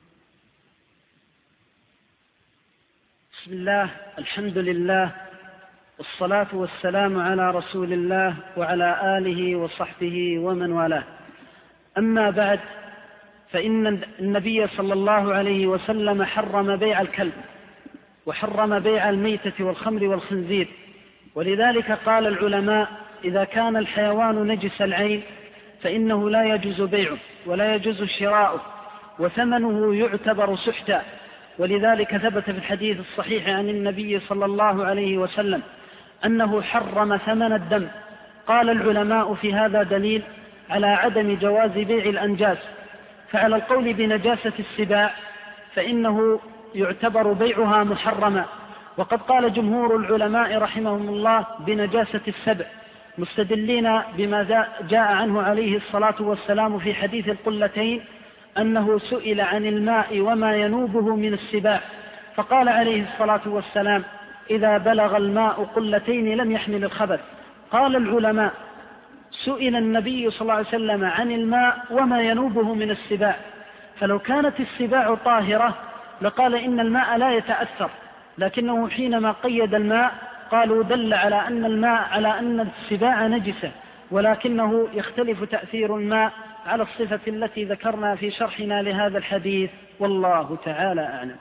بسم الله، الحمد لله، والصلاة والسلام على رسول الله وعلى آله وصحبه ومن والاه. أما بعد، فإن النبي صلى الله عليه وسلم حرم بيع الكلب وحرم بيع الميتة والخمر والخنزير، ولذلك قال العلماء: إذا كان الحيوان نجس العين فإنه لا يجوز بيعه ولا يجوز شراؤه وثمنه يعتبر سحتا. ولذلك ثبت في الحديث الصحيح عن النبي صلى الله عليه وسلم أنه حرم ثمن الدم. قال العلماء: في هذا دليل على عدم جواز بيع الأنجاس. فعلى القول بنجاسة السباع فإنه يعتبر بيعها محرما، وقد قال جمهور العلماء رحمهم الله بنجاسة السبع، مستدلين بما جاء عنه عليه الصلاة والسلام في حديث القلتين أنه سئل عن الماء وما ينوبه من السباع فقال عليه الصلاة والسلام: إذا بلغ الماء قلتين لم يحمل الخبث. قال العلماء: سئل النبي صلى الله عليه وسلم عن الماء وما ينوبه من السباع، فلو كانت السباع طاهرة لقال إن الماء لا يتأثر، لكنه حينما قيد الماء قالوا دل على أن الماء على أن السباع نجسة، ولكنه يختلف تأثير الماء على الصفة التي ذكرنا في شرحنا لهذا الحديث، والله تعالى أعلم.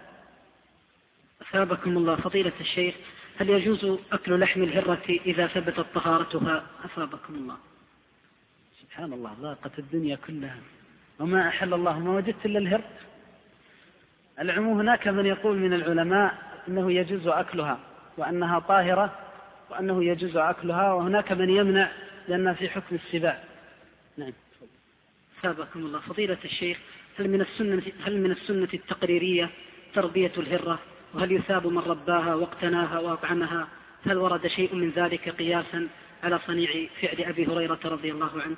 أثابكم الله فضيلة الشيخ، هل يجوز أكل لحم الهرة إذا ثبتت طهارتها؟ أثابكم الله. سبحان الله، ضاقت الدنيا كلها وما أحل الله ما وجدت إلا الهر. العموم هناك من يقول من العلماء أنه يجوز أكلها وأنها طاهرة وأنه يجوز أكلها، وهناك من يمنع لأنها في حكم السباع. نعم. أثابكم الله فضيلة الشيخ، هل من السنة التقريرية تربية الهرة؟ وهل يثاب من رباها واقتناها وأطعمها؟ هل ورد شيء من ذلك قياسا على صنيع فعل أبي هريرة رضي الله عنه؟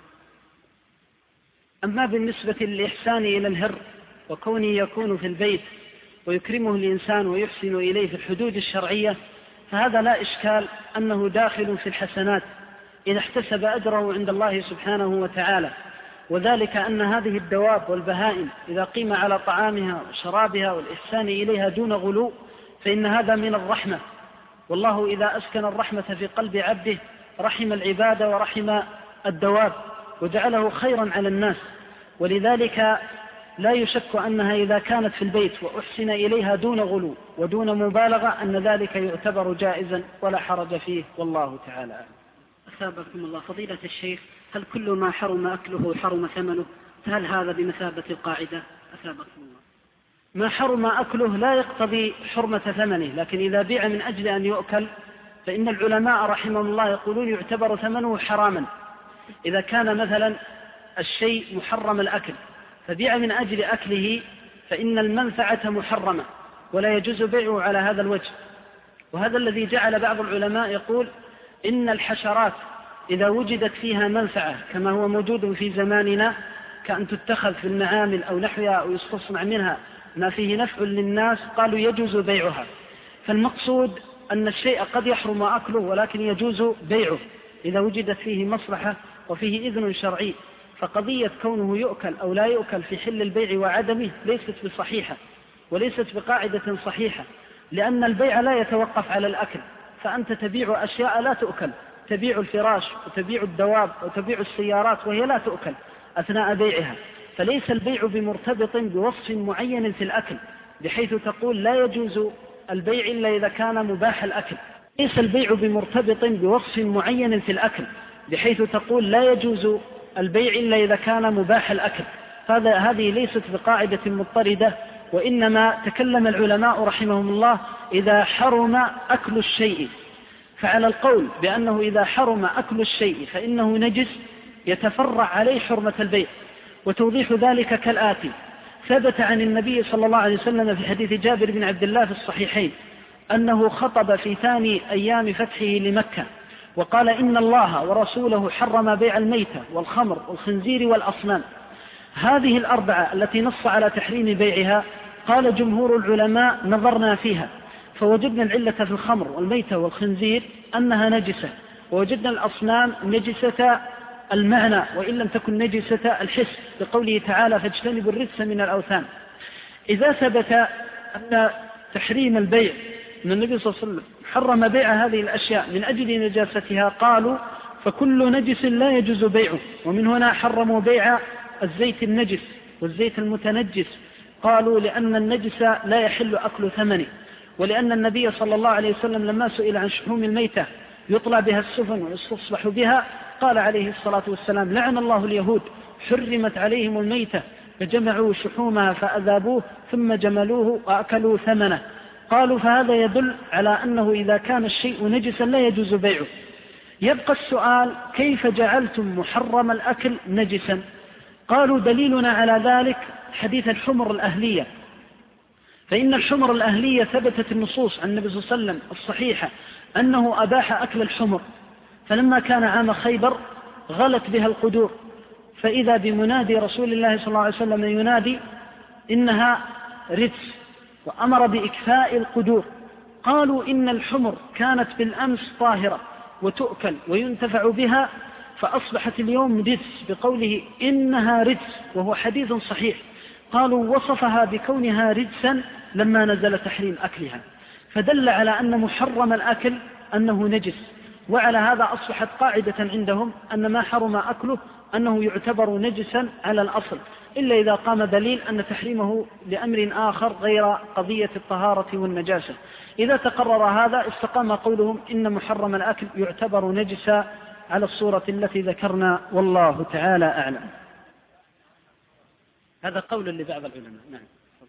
أما بالنسبة للإحسان إلى الهر وكونه يكون في البيت ويكرمه الإنسان ويحسن إليه في الحدود الشرعية، فهذا لا إشكال أنه داخل في الحسنات إذا احتسب أجره عند الله سبحانه وتعالى. وذلك أن هذه الدواب والبهائم إذا قيم على طعامها وشرابها والإحسان إليها دون غلو فإن هذا من الرحمة، والله إذا أسكن الرحمة في قلب عبده رحم العباد ورحم الدواب وجعله خيرا على الناس. ولذلك لا يشك أنها إذا كانت في البيت وأحسن إليها دون غلو ودون مبالغة أن ذلك يعتبر جائزا ولا حرج فيه، والله تعالى أعلم. أثابكم الله فضيلة الشيخ، هل كل ما حرم أكله حرم ثمنه؟ فهل هذا بمثابة القاعدة؟ أثابكم الله. ما حرم أكله لا يقتضي حرمة ثمنه، لكن إذا بيع من أجل أن يؤكل فإن العلماء رحمهم الله يقولون يعتبر ثمنه حراما. إذا كان مثلا الشيء محرم الأكل فبيع من أجل أكله فإن المنفعة محرمة ولا يجوز بيعه على هذا الوجه. وهذا الذي جعل بعض العلماء يقول إن الحشرات إذا وجدت فيها منفعة كما هو موجود في زماننا كأن تتخذ في النعامل أو نحوها أو يستصنع منها ما فيه نفع للناس قالوا يجوز بيعها. فالمقصود أن الشيء قد يحرم أكله ولكن يجوز بيعه إذا وجدت فيه مصلحة وفيه إذن شرعي. فقضية كونه يؤكل أو لا يؤكل في حل البيع وعدمه ليست بصحيحة وليست بقاعدة صحيحة، لأن البيع لا يتوقف على الأكل، فأنت تبيع أشياء لا تؤكل، تبيع الفراش وتبيع الدواب وتبيع السيارات وهي لا تؤكل أثناء بيعها. فليس البيع بمرتبط بوصف معين في الأكل بحيث تقول لا يجوز البيع إلا إذا كان مباح الأكل. ليس البيع بمرتبط بوصف معين في الأكل بحيث تقول لا يجوز البيع إلا إذا كان مباح الأكل. هذه ليست بقاعدة مضطردة، وإنما تكلم العلماء رحمهم الله إذا حرم أكل الشيء. فعلى القول بأنه إذا حرم أكل الشيء فإنه نجس يتفرع عليه حرمة البيع. وتوضيح ذلك كالآتي: ثبت عن النبي صلى الله عليه وسلم في حديث جابر بن عبد الله في الصحيحين أنه خطب في ثاني أيام فتحه لمكة وقال إن الله ورسوله حرم بيع الميتة والخمر والخنزير والأصنام. هذه الأربعة التي نص على تحريم بيعها قال جمهور العلماء نظرنا فيها فوجدنا العلة في الخمر والميتة والخنزير أنها نجسة، ووجدنا الأصنام نجسة المعنى وإن لم تكن نجسة الحس، بقوله تعالى فاجتنبوا الرجس من الأوثان. إذا ثبت أن تحريم البيع أن النبي صلى الله عليه وسلم حرم بيع هذه الأشياء من أجل نجاستها قالوا فكل نجس لا يجوز بيعه، ومن هنا حرموا بيع الزيت النجس والزيت المتنجس، قالوا لأن النجس لا يحل أكل ثمنه، ولأن النبي صلى الله عليه وسلم لما سئل عن شحوم الميتة يطلع بها السفن ويستصبح بها قال عليه الصلاة والسلام لعن الله اليهود حرمت عليهم الميتة فجمعوا شحومها فأذابوه ثم جملوه وأكلوا ثمنه. قالوا فهذا يدل على أنه إذا كان الشيء نجسا لا يجوز بيعه. يبقى السؤال كيف جعلتم محرم الأكل نجسا؟ قالوا دليلنا على ذلك حديث الحمر الأهلية، فإن الحمر الأهلية ثبتت النصوص عن النبي صلى الله عليه وسلم الصحيحة أنه أباح أكل الحمر، فلما كان عام خيبر غلت بها القدور، فإذا بمنادي رسول الله صلى الله عليه وسلم ينادي إنها رجس وأمر بإكفاء القدور. قالوا إن الحمر كانت بالأمس طاهرة وتؤكل وينتفع بها فأصبحت اليوم رجس بقوله إنها رجس، وهو حديث صحيح. قالوا وصفها بكونها رجسا لما نزل تحريم أكلها، فدل على أن محرم الأكل أنه نجس. وعلى هذا أصبحت قاعدة عندهم أن ما حرم أكله أنه يعتبر نجسا على الأصل، إلا إذا قام دليل أن تحريمه لأمر آخر غير قضية الطهارة والنجاسة. إذا تقرر هذا استقام قولهم إن محرم الأكل يعتبر نجسا على الصورة التي ذكرنا، والله تعالى أعلم. هذا قول لبعض العلماء. نعم.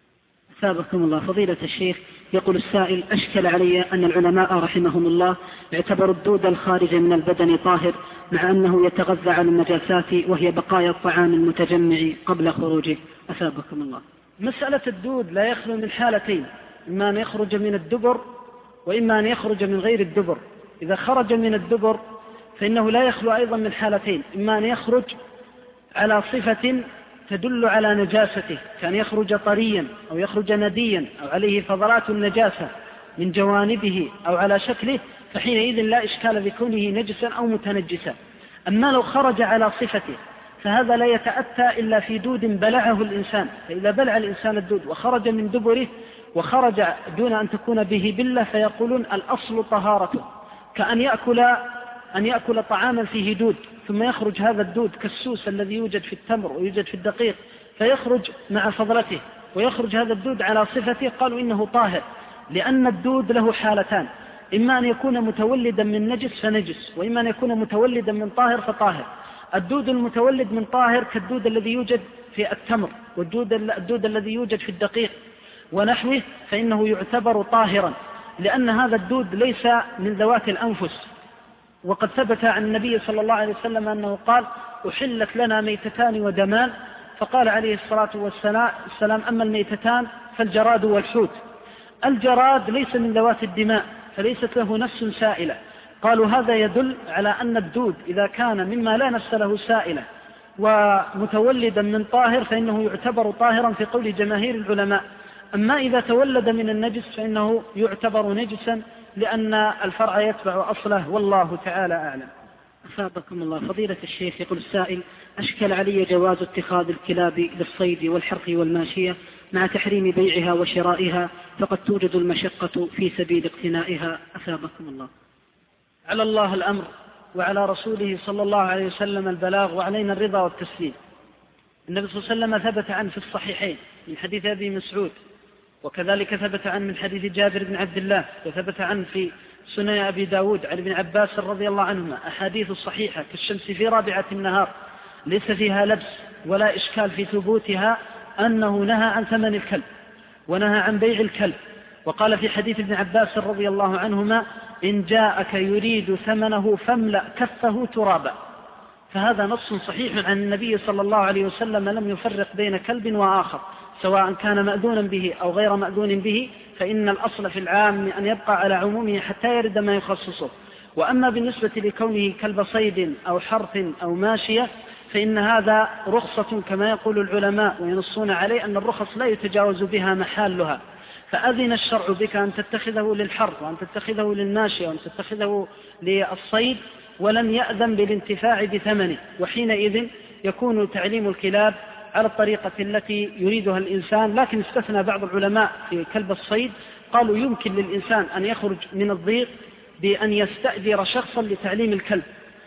أثابكم الله. فضيلة الشيخ، يقول السائل أشكل علي أن العلماء رحمهم الله اعتبروا الدود الخارج من البدن طاهر مع أنه يتغذى على النجاسات وهي بقايا الطعام المتجمع قبل خروجه. أثابكم الله. مسألة الدود لا يخلو من حالتين، إما أن يخرج من الدبر وإما أن يخرج من غير الدبر. إذا خرج من الدبر فإنه لا يخلو أيضا من حالتين، إما أن يخرج على صفة تدل على نجاسته كان يخرج طريا أو يخرج نديا أو عليه فضلات النجاسة من جوانبه أو على شكله، فحينئذ لا إشكال بكونه نجسا أو متنجسا. أما لو خرج على صفته فهذا لا يتأتى إلا في دود بلعه الإنسان، فإذا بلع الإنسان الدود وخرج من دبره وخرج دون أن تكون به بلة فيقولون الأصل طهارته، كأن يأكل طعاما فيه دود ثم يخرج هذا الدود كالسوس الذي يوجد في التمر ويوجد في الدقيق فيخرج مع فضلته ويخرج هذا الدود على صفته، قالوا إنه طاهر، لأن الدود له حالتان، إما أن يكون متولدا من نجس فنجس، وإما أن يكون متولدا من طاهر فطاهر. الدود المتولد من طاهر كالدود الذي يوجد في التمر والدود الذي يوجد في الدقيق ونحوه، فإنه يعتبر طاهرا، لأن هذا الدود ليس من ذوات الأنفس. وقد ثبت عن النبي صلى الله عليه وسلم أنه قال أحلت لنا ميتتان ودمان، فقال عليه الصلاة والسلام أما الميتتان فالجراد والحوت. الجراد ليس من ذوات الدماء فليست له نفس سائلة، قالوا هذا يدل على أن الدود إذا كان مما لا نفس له سائلة ومتولدا من طاهر فإنه يعتبر طاهرا في قول جماهير العلماء. أما إذا تولد من النجس فإنه يعتبر نجسا لأن الفرع يتبع أصله، والله تعالى أعلم. أثابكم الله. فضيلة الشيخ، يقول السائل أشكل علي جواز اتخاذ الكلاب للصيد والحرق والماشية مع تحريم بيعها وشرائها، فقد توجد المشقة في سبيل اقتنائها. أثابكم الله. على الله الأمر وعلى رسوله صلى الله عليه وسلم البلاغ، وعلينا الرضا والتسليم. النبي صلى الله عليه وسلم ثبت عنه في الصحيحين من حديث أبي مسعود، وكذلك ثبت عنه من حديث جابر بن عبد الله، وثبت عنه في سنن أبي داود عن ابن عباس رضي الله عنهما أحاديث صحيحة كالشمس في رابعة النهار ليس فيها لبس ولا إشكال في ثبوتها، أنه نهى عن ثمن الكلب ونهى عن بيع الكلب. وقال في حديث ابن عباس رضي الله عنهما إن جاءك يريد ثمنه فاملأ كفه ترابا. فهذا نص صحيح عن النبي صلى الله عليه وسلم لم يفرق بين كلب وآخر، سواء كان مأذونا به أو غير مأذون به، فإن الأصل في العام أن يبقى على عمومه حتى يرد ما يخصصه. وأما بالنسبة لكونه كلب صيد أو حرث أو ماشية فإن هذا رخصة كما يقول العلماء وينصون عليه أن الرخص لا يتجاوز بها محلها، فأذن الشرع بك أن تتخذه للحرث وأن تتخذه للماشية وأن تتخذه للصيد، ولم يأذن بالانتفاع بثمنه، وحينئذ يكون تعليم الكلاب على الطريقة التي يريدها الإنسان. لكن استثنى بعض العلماء في كلب الصيد، قالوا يمكن للإنسان أن يخرج من الضيق بأن يستأجر شخصا لتعليم الكلب،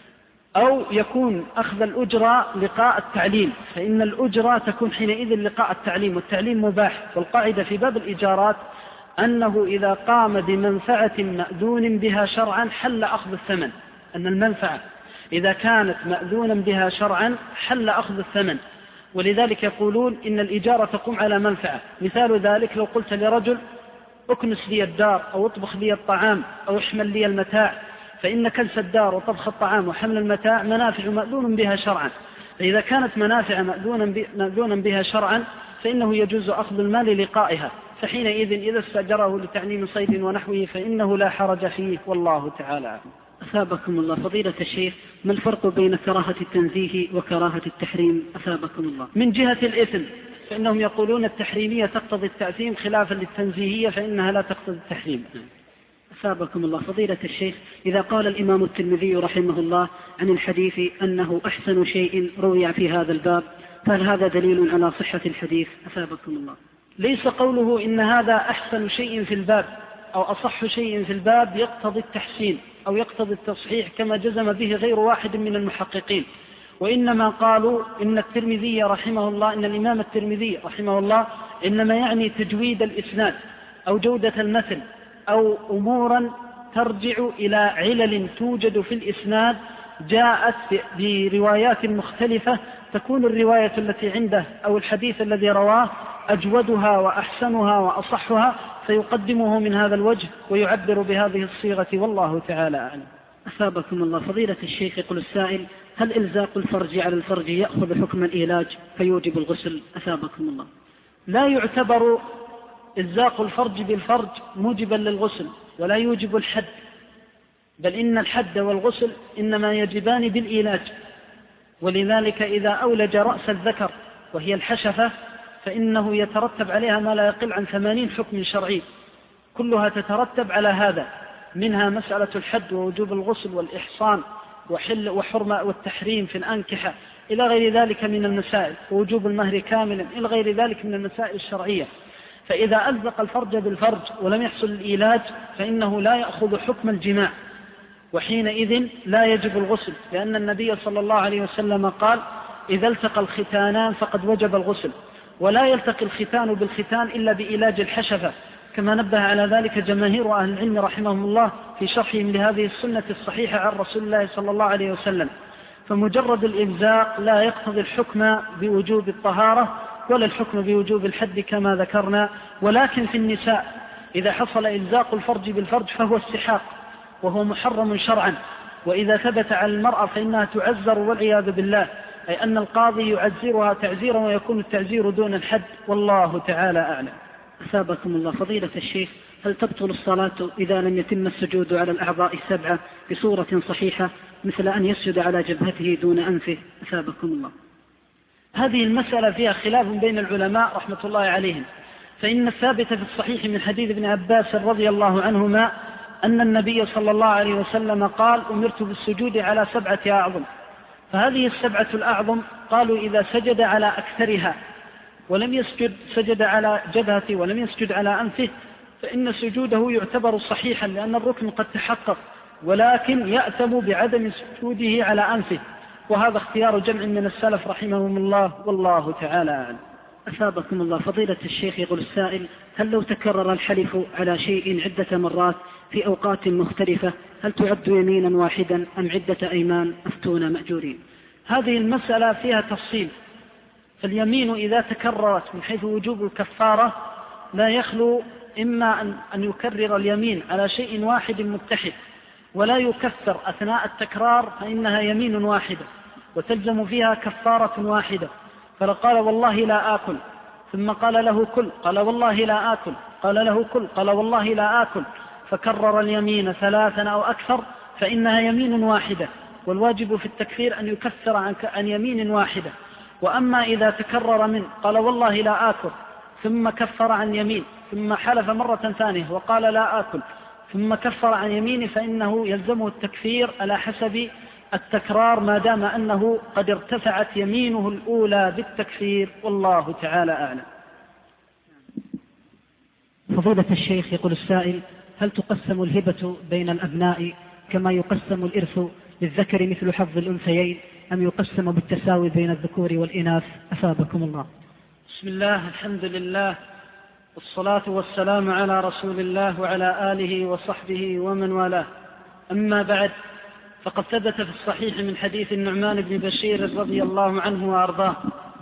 أو يكون أخذ الأجرة لقاء التعليم، فإن الأجرة تكون حينئذ لقاء التعليم، والتعليم مباح. والقاعدة في باب الإيجارات أنه إذا قام بمنفعة مأذون بها شرعا حل أخذ الثمن، أن المنفعة إذا كانت مأذونا بها شرعا حل أخذ الثمن. ولذلك يقولون إن الإجارة تقوم على منفعة. مثال ذلك لو قلت لرجل أكنس لي الدار أو اطبخ لي الطعام أو احمل لي المتاع، فإن كنس الدار وطبخ الطعام وحمل المتاع منافع مأذون بها شرعا، فإذا كانت منافع مأذونا بها شرعا فإنه يجوز أخذ المال لقائها، فحينئذ إذا استأجره لتعليم صيد ونحوه فإنه لا حرج فيه، والله تعالى أعلم. أثابكم الله. فضيلة الشيخ، ما الفرق بين كراهة التنزيه وكراهة التحريم؟ أثابكم الله. من جهة الإثم فإنهم يقولون التحريمية تقتضي التأثيم خلافا للتنزيهية فإنها لا تقتضي التحريم. أثابكم الله. فضيلة الشيخ، إذا قال الإمام الترمذي رحمه الله عن الحديث أنه أحسن شيء روي في هذا الباب، فهل هذا دليل على صحة الحديث؟ أثابكم الله. ليس قوله إن هذا أحسن شيء في الباب أو أصح شيء في الباب يقتضي التحسين أو يقتضي التصحيح كما جزم به غير واحد من المحققين، وإنما قالوا إن الترمذي رحمه الله، إن الإمام الترمذي رحمه الله إنما يعني تجويد الإسناد أو جودة المثل أو أمورا ترجع إلى علل توجد في الإسناد جاءت بروايات مختلفة، تكون الرواية التي عنده أو الحديث الذي رواه أجودها وأحسنها وأصحها فيقدمه من هذا الوجه ويعبر بهذه الصيغة، والله تعالى أعلم. أثابكم الله. فضيلة الشيخ، يقول السائل: هل إلزاق الفرج على الفرج يأخذ حكم الإيلاج فيوجب الغسل؟ أثابكم الله. لا يعتبر إلزاق الفرج بالفرج موجبا للغسل ولا يوجب الحد، بل إن الحد والغسل إنما يجبان بالإيلاج. ولذلك إذا أولج رأس الذكر وهي الحشفة فإنه يترتب عليها ما لا يقل عن 80 حكم شرعي كلها تترتب على هذا، منها مسألة الحد ووجوب الغسل والإحصان وحرمة والتحريم في الأنكحة إلى غير ذلك من المسائل، ووجوب المهر كاملا إلى غير ذلك من المسائل الشرعية. فإذا ألزق الفرج بالفرج ولم يحصل الإيلاج فإنه لا يأخذ حكم الجماع، وحينئذ لا يجب الغسل، لأن النبي صلى الله عليه وسلم قال: إذا التقى الختانان فقد وجب الغسل، ولا يلتقي الختان بالختان إلا بإيلاج الحشفة، كما نبه على ذلك جماهير أهل العلم رحمهم الله في شرحهم لهذه السنة الصحيحة عن رسول الله صلى الله عليه وسلم. فمجرد الإلزاق لا يقتضي الحكم بوجوب الطهارة ولا الحكم بوجوب الحد كما ذكرنا. ولكن في النساء إذا حصل إلزاق الفرج بالفرج فهو استحاق وهو محرم شرعا، وإذا ثبت على المرأة فإنها تعزر والعياذ بالله، أي أن القاضي يعزرها تعزيرا ويكون التعزير دون الحد، والله تعالى أعلم. أثابكم الله. فضيلة الشيخ، هل تبطل الصلاة إذا لم يتم السجود على الأعضاء السبعة بصورة صحيحة مثل أن يسجد على جبهته دون أنفه؟ أثابكم الله. هذه المسألة فيها خلاف بين العلماء رحمة الله عليهم، فإن الثابت في الصحيح من حديث ابن عباس رضي الله عنهما أن النبي صلى الله عليه وسلم قال: أمرت بالسجود على 7 أعظم، فهذه 7 الأعظم قالوا إذا سجد على أكثرها ولم يسجد، سجد على جبهته ولم يسجد على أنفه، فإن سجوده يعتبر صحيحا لأن الركن قد تحقق، ولكن يأثم بعدم سجوده على أنفه، وهذا اختيار جمع من السلف رحمهم الله، والله تعالى أعلم. أثابكم الله. فضيلة الشيخ، يقول السائل: هل لو تكرر الحلف على شيء عدة مرات في أوقات مختلفة هل تعد يمينا واحدا أم عدة أيمان؟ أفتونا مأجورين. هذه المسألة فيها تفصيل، فاليمين إذا تكررت من حيث وجوب الكفارة لا يخلو إما أن يكرر اليمين على شيء واحد متحد ولا يكفر أثناء التكرار فإنها يمين واحدة وتلزم فيها كفارة واحدة، فلقال والله لا آكل ثم قال له كل، قال والله لا آكل، قال له كل، قال والله لا آكل، فكرر اليمين 3 أو أكثر فإنها يمين واحدة، والواجب في التكفير أن يكفر عن يمين واحدة. وأما إذا تكرر منه قال والله لا آكل ثم كفر عن يمين ثم حلف مرة ثانية وقال لا آكل ثم كفر عن يمينه فإنه يلزمه التكفير على حسب التكرار ما دام أنه قد ارتفعت يمينه الأولى بالتكفير، والله تعالى أعلم. فضيلة الشيخ، يقول السائل: هل تقسم الهبة بين الأبناء كما يقسم الإرث للذكر مثل حظ الأنثيين، أم يقسم بالتساوي بين الذكور والإناث؟ أثابكم الله. بسم الله، الحمد لله، والصلاة والسلام على رسول الله وعلى آله وصحبه ومن والاه. أما بعد، فقد ثبت في الصحيح من حديث النعمان بن بشير رضي الله عنه وأرضاه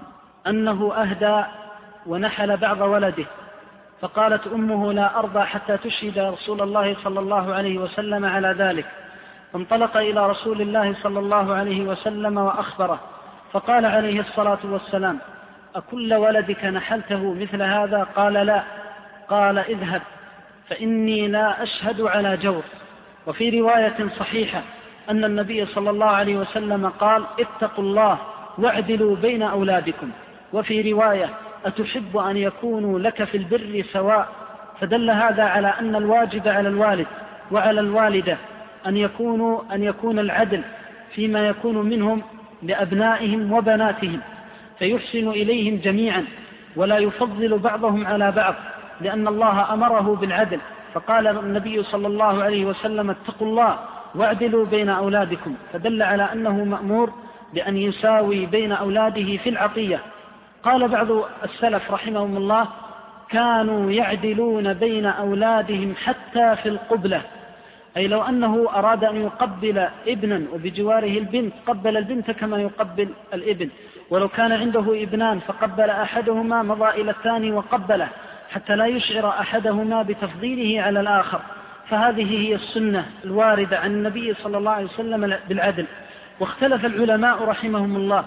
أنه أهدى ونحل بعض ولده، فقالت أمه: لا أرضى حتى تشهد رسول الله صلى الله عليه وسلم على ذلك. فانطلق إلى رسول الله صلى الله عليه وسلم وأخبره، فقال عليه الصلاة والسلام: أكل ولدك نحلته مثل هذا؟ قال: لا. قال: اذهب فإني لا أشهد على جور. وفي رواية صحيحة أن النبي صلى الله عليه وسلم قال: اتقوا الله واعدلوا بين أولادكم. وفي رواية: أتحب أن يكونوا لك في البر سواء؟ فدل هذا على أن الواجب على الوالد وعلى الوالدة أن يكون العدل فيما يكون منهم لأبنائهم وبناتهم، فيحسن إليهم جميعا ولا يفضل بعضهم على بعض، لأن الله أمره بالعدل. فقال النبي صلى الله عليه وسلم: اتقوا الله واعدلوا بين أولادكم، فدل على أنه مأمور بأن يساوي بين أولاده في العطية. قال بعض السلف رحمهم الله: كانوا يعدلون بين أولادهم حتى في القبلة، أي لو أنه أراد أن يقبل ابنا وبجواره البنت قبل البنت كما يقبل الابن، ولو كان عنده ابنان فقبل أحدهما مضى إلى الثاني وقبله حتى لا يشعر أحدهما بتفضيله على الآخر. فهذه هي السنة الواردة عن النبي صلى الله عليه وسلم بالعدل. واختلف العلماء رحمهم الله،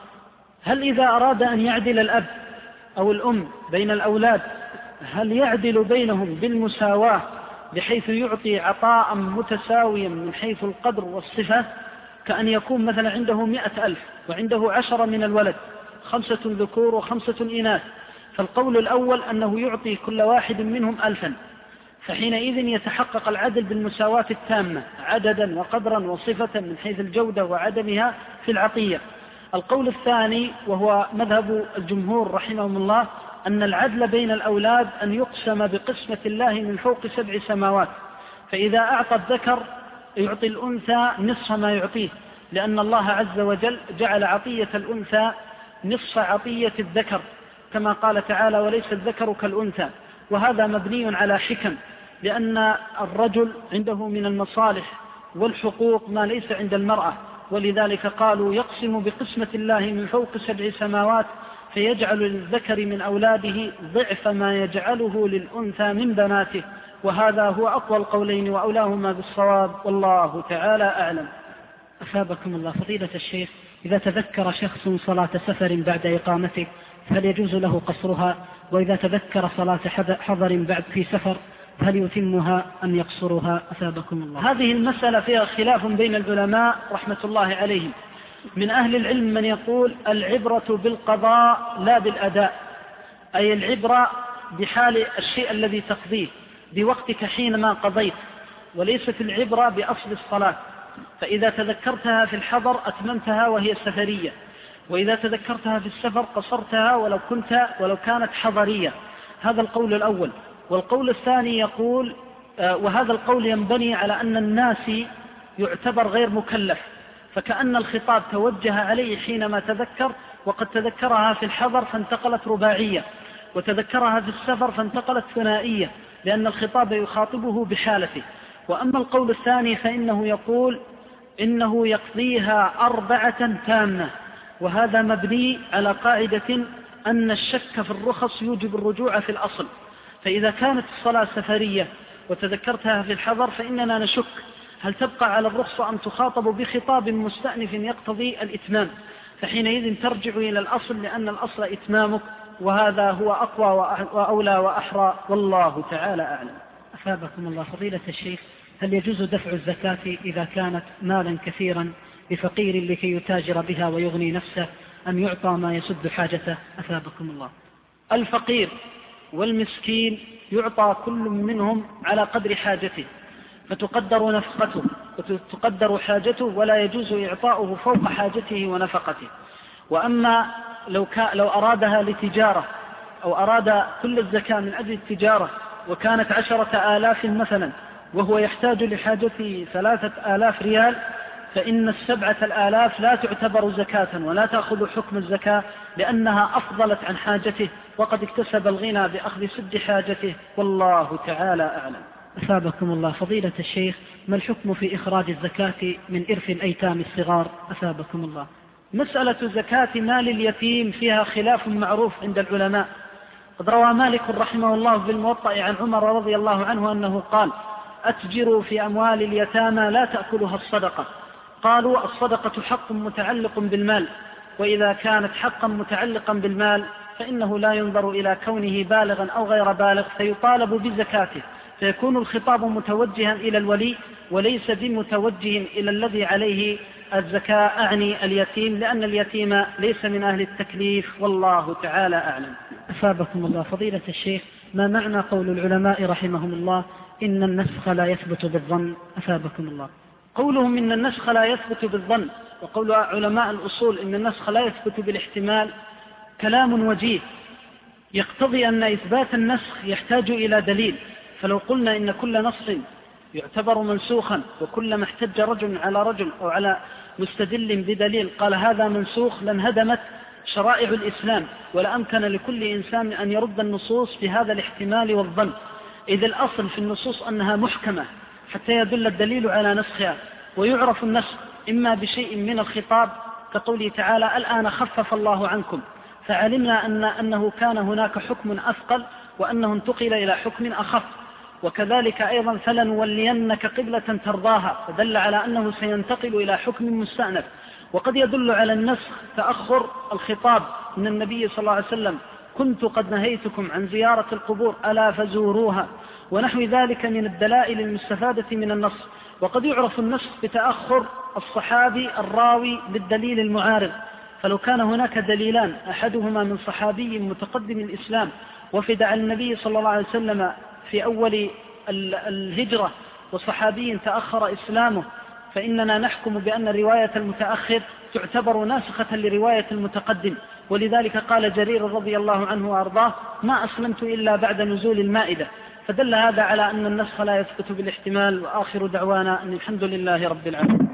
هل إذا أراد أن يعدل الأب أو الأم بين الأولاد هل يعدل بينهم بالمساواة بحيث يعطي عطاء متساويا من حيث القدر والصفة، كأن يكون مثلا عنده 100,000 وعنده 10 من الولد، 5 ذكور و5 إناث، فالقول الأول أنه يعطي كل واحد منهم 1000، فحينئذ يتحقق العدل بالمساواة التامة عددا وقدرا وصفة من حيث الجودة وعدمها في العطية. القول الثاني وهو مذهب الجمهور رحمهم الله أن العدل بين الأولاد أن يقسم بقسمة الله من فوق 7 سماوات، فإذا أعطى الذكر يعطي الأنثى نصف ما يعطيه، لأن الله عز وجل جعل عطية الأنثى نصف عطية الذكر كما قال تعالى: وليس الذكر كالأنثى. وهذا مبني على حكم، لأن الرجل عنده من المصالح والحقوق ما ليس عند المرأة، ولذلك قالوا يقسم بقسمة الله من فوق 7 سماوات فيجعل للذكر من أولاده ضعف ما يجعله للأنثى من بناته، وهذا هو أقوى القولين وأولاهما بالصواب، والله تعالى أعلم. أثابكم الله. فضيلة الشيخ، إذا تذكر شخص صلاة سفر بعد إقامته فهل يجوز له قصرها؟ وإذا تذكر صلاة حضر بعد في سفر هل يتمها أم يقصرها؟ أثابكم الله. هذه المسألة فيها خلاف بين العلماء رحمة الله عليهم. من أهل العلم من يقول العبرة بالقضاء لا بالأداء، أي العبرة بحال الشيء الذي تقضيه بوقتك حينما قضيت، وليست العبرة بأصل الصلاة. فإذا تذكرتها في الحضر أتممتها وهي سفرية، وإذا تذكرتها في السفر قصرتها ولو كانت حضرية. هذا القول الأول. والقول الثاني يقول وهذا القول ينبني على أن الناس يعتبر غير مكلف، فكأن الخطاب توجه عليه حينما تذكر، وقد تذكرها في الحضر فانتقلت رباعية، وتذكرها في السفر فانتقلت ثنائية، لأن الخطاب يخاطبه بحالته. وأما القول الثاني فإنه يقول إنه يقضيها 4 تامة، وهذا مبني على قاعدة أن الشك في الرخص يوجب الرجوع في الأصل. فإذا كانت الصلاة سفرية وتذكرتها في الحضر فإننا نشك هل تبقى على الرخصة أم تخاطب بخطاب مستأنف يقتضي الإتمام، فحينئذ ترجع إلى الأصل، لأن الأصل إتمامك وهذا هو أقوى وأولى وأحرى، والله تعالى أعلم. أثابكم الله. فضيلة الشيخ، هل يجوز دفع الزكاة إذا كانت مالا كثيرا بفقير لكي يتاجر بها ويغني نفسه، أم يعطى ما يسد حاجته؟ أثابكم الله. الفقير والمسكين يعطى كل منهم على قدر حاجته، فتقدر نفقته وتقدر حاجته، ولا يجوز إعطاؤه فوق حاجته ونفقته. وأما لو أرادها لتجارة أو أراد كل الزكاة من أجل التجارة وكانت 10,000 مثلا وهو يحتاج لحاجته 3,000 ريال، فإن 7,000 لا تعتبر زكاة ولا تأخذ حكم الزكاة، لأنها أفضلت عن حاجته وقد اكتسب الغنى بأخذ سد حاجته، والله تعالى أعلم. أثابكم الله. فضيلة الشيخ، ما الحكم في إخراج الزكاة من إرث الأيتام الصغار؟ أثابكم الله. مسألة زكاة مال اليتيم فيها خلاف معروف عند العلماء. قد روى مالك رحمه الله في الموطأ عن عمر رضي الله عنه أنه قال: أتجروا في أموال اليتامى لا تأكلها الصدقة. قالوا: الصدقة حق متعلق بالمال، وإذا كانت حقا متعلقا بالمال فإنه لا ينظر إلى كونه بالغا أو غير بالغ فيطالب بزكاته، فيكون الخطاب متوجها إلى الولي وليس بمتوجه إلى الذي عليه الزكاة، أعني اليتيم، لأن اليتيم ليس من أهل التكليف، والله تعالى أعلم. أثابكم الله. فضيلة الشيخ، ما معنى قول العلماء رحمهم الله إن النسخ لا يثبت بالظن؟ أثابكم الله. قولهم إن النسخ لا يثبت بالظن وقول علماء الأصول إن النسخ لا يثبت بالاحتمال كلام وجيه يقتضي أن إثبات النسخ يحتاج إلى دليل. فلو قلنا إن كل نص يعتبر منسوخا وكلما احتج رجل على رجل أو على مستدل بدليل قال هذا منسوخ لانهدمت شرائع الإسلام، ولا أمكن لكل إنسان أن يرد النصوص في هذا الاحتمال والظن، إذ الأصل في النصوص أنها محكمة حتى يدل الدليل على نسخها. ويعرف النسخ إما بشيء من الخطاب كقوله تعالى: الآن خفف الله عنكم، فعلمنا أنه كان هناك حكم أثقل وأنه انتقل إلى حكم أخف. وكذلك أيضا: فلنولينك قبلة ترضاها، فدل على أنه سينتقل إلى حكم مستأنف. وقد يدل على النسخ تأخر الخطاب من النبي صلى الله عليه وسلم: كنت قد نهيتكم عن زيارة القبور ألا فزوروها، ونحو ذلك من الدلائل المستفادة من النص. وقد يعرف النسخ بتأخر الصحابي الراوي للدليل المعارض، فلو كان هناك دليلان أحدهما من صحابي متقدم الإسلام وفد على النبي صلى الله عليه وسلم في أول الهجرة وصحابي تأخر إسلامه، فإننا نحكم بأن رواية المتأخر تعتبر ناسخة لرواية المتقدم. ولذلك قال جرير رضي الله عنه وأرضاه: ما أسلمت إلا بعد نزول المائدة. فدل هذا على أن النسخ لا يثبت بالاحتمال. وآخر دعوانا أن الحمد لله رب العالمين.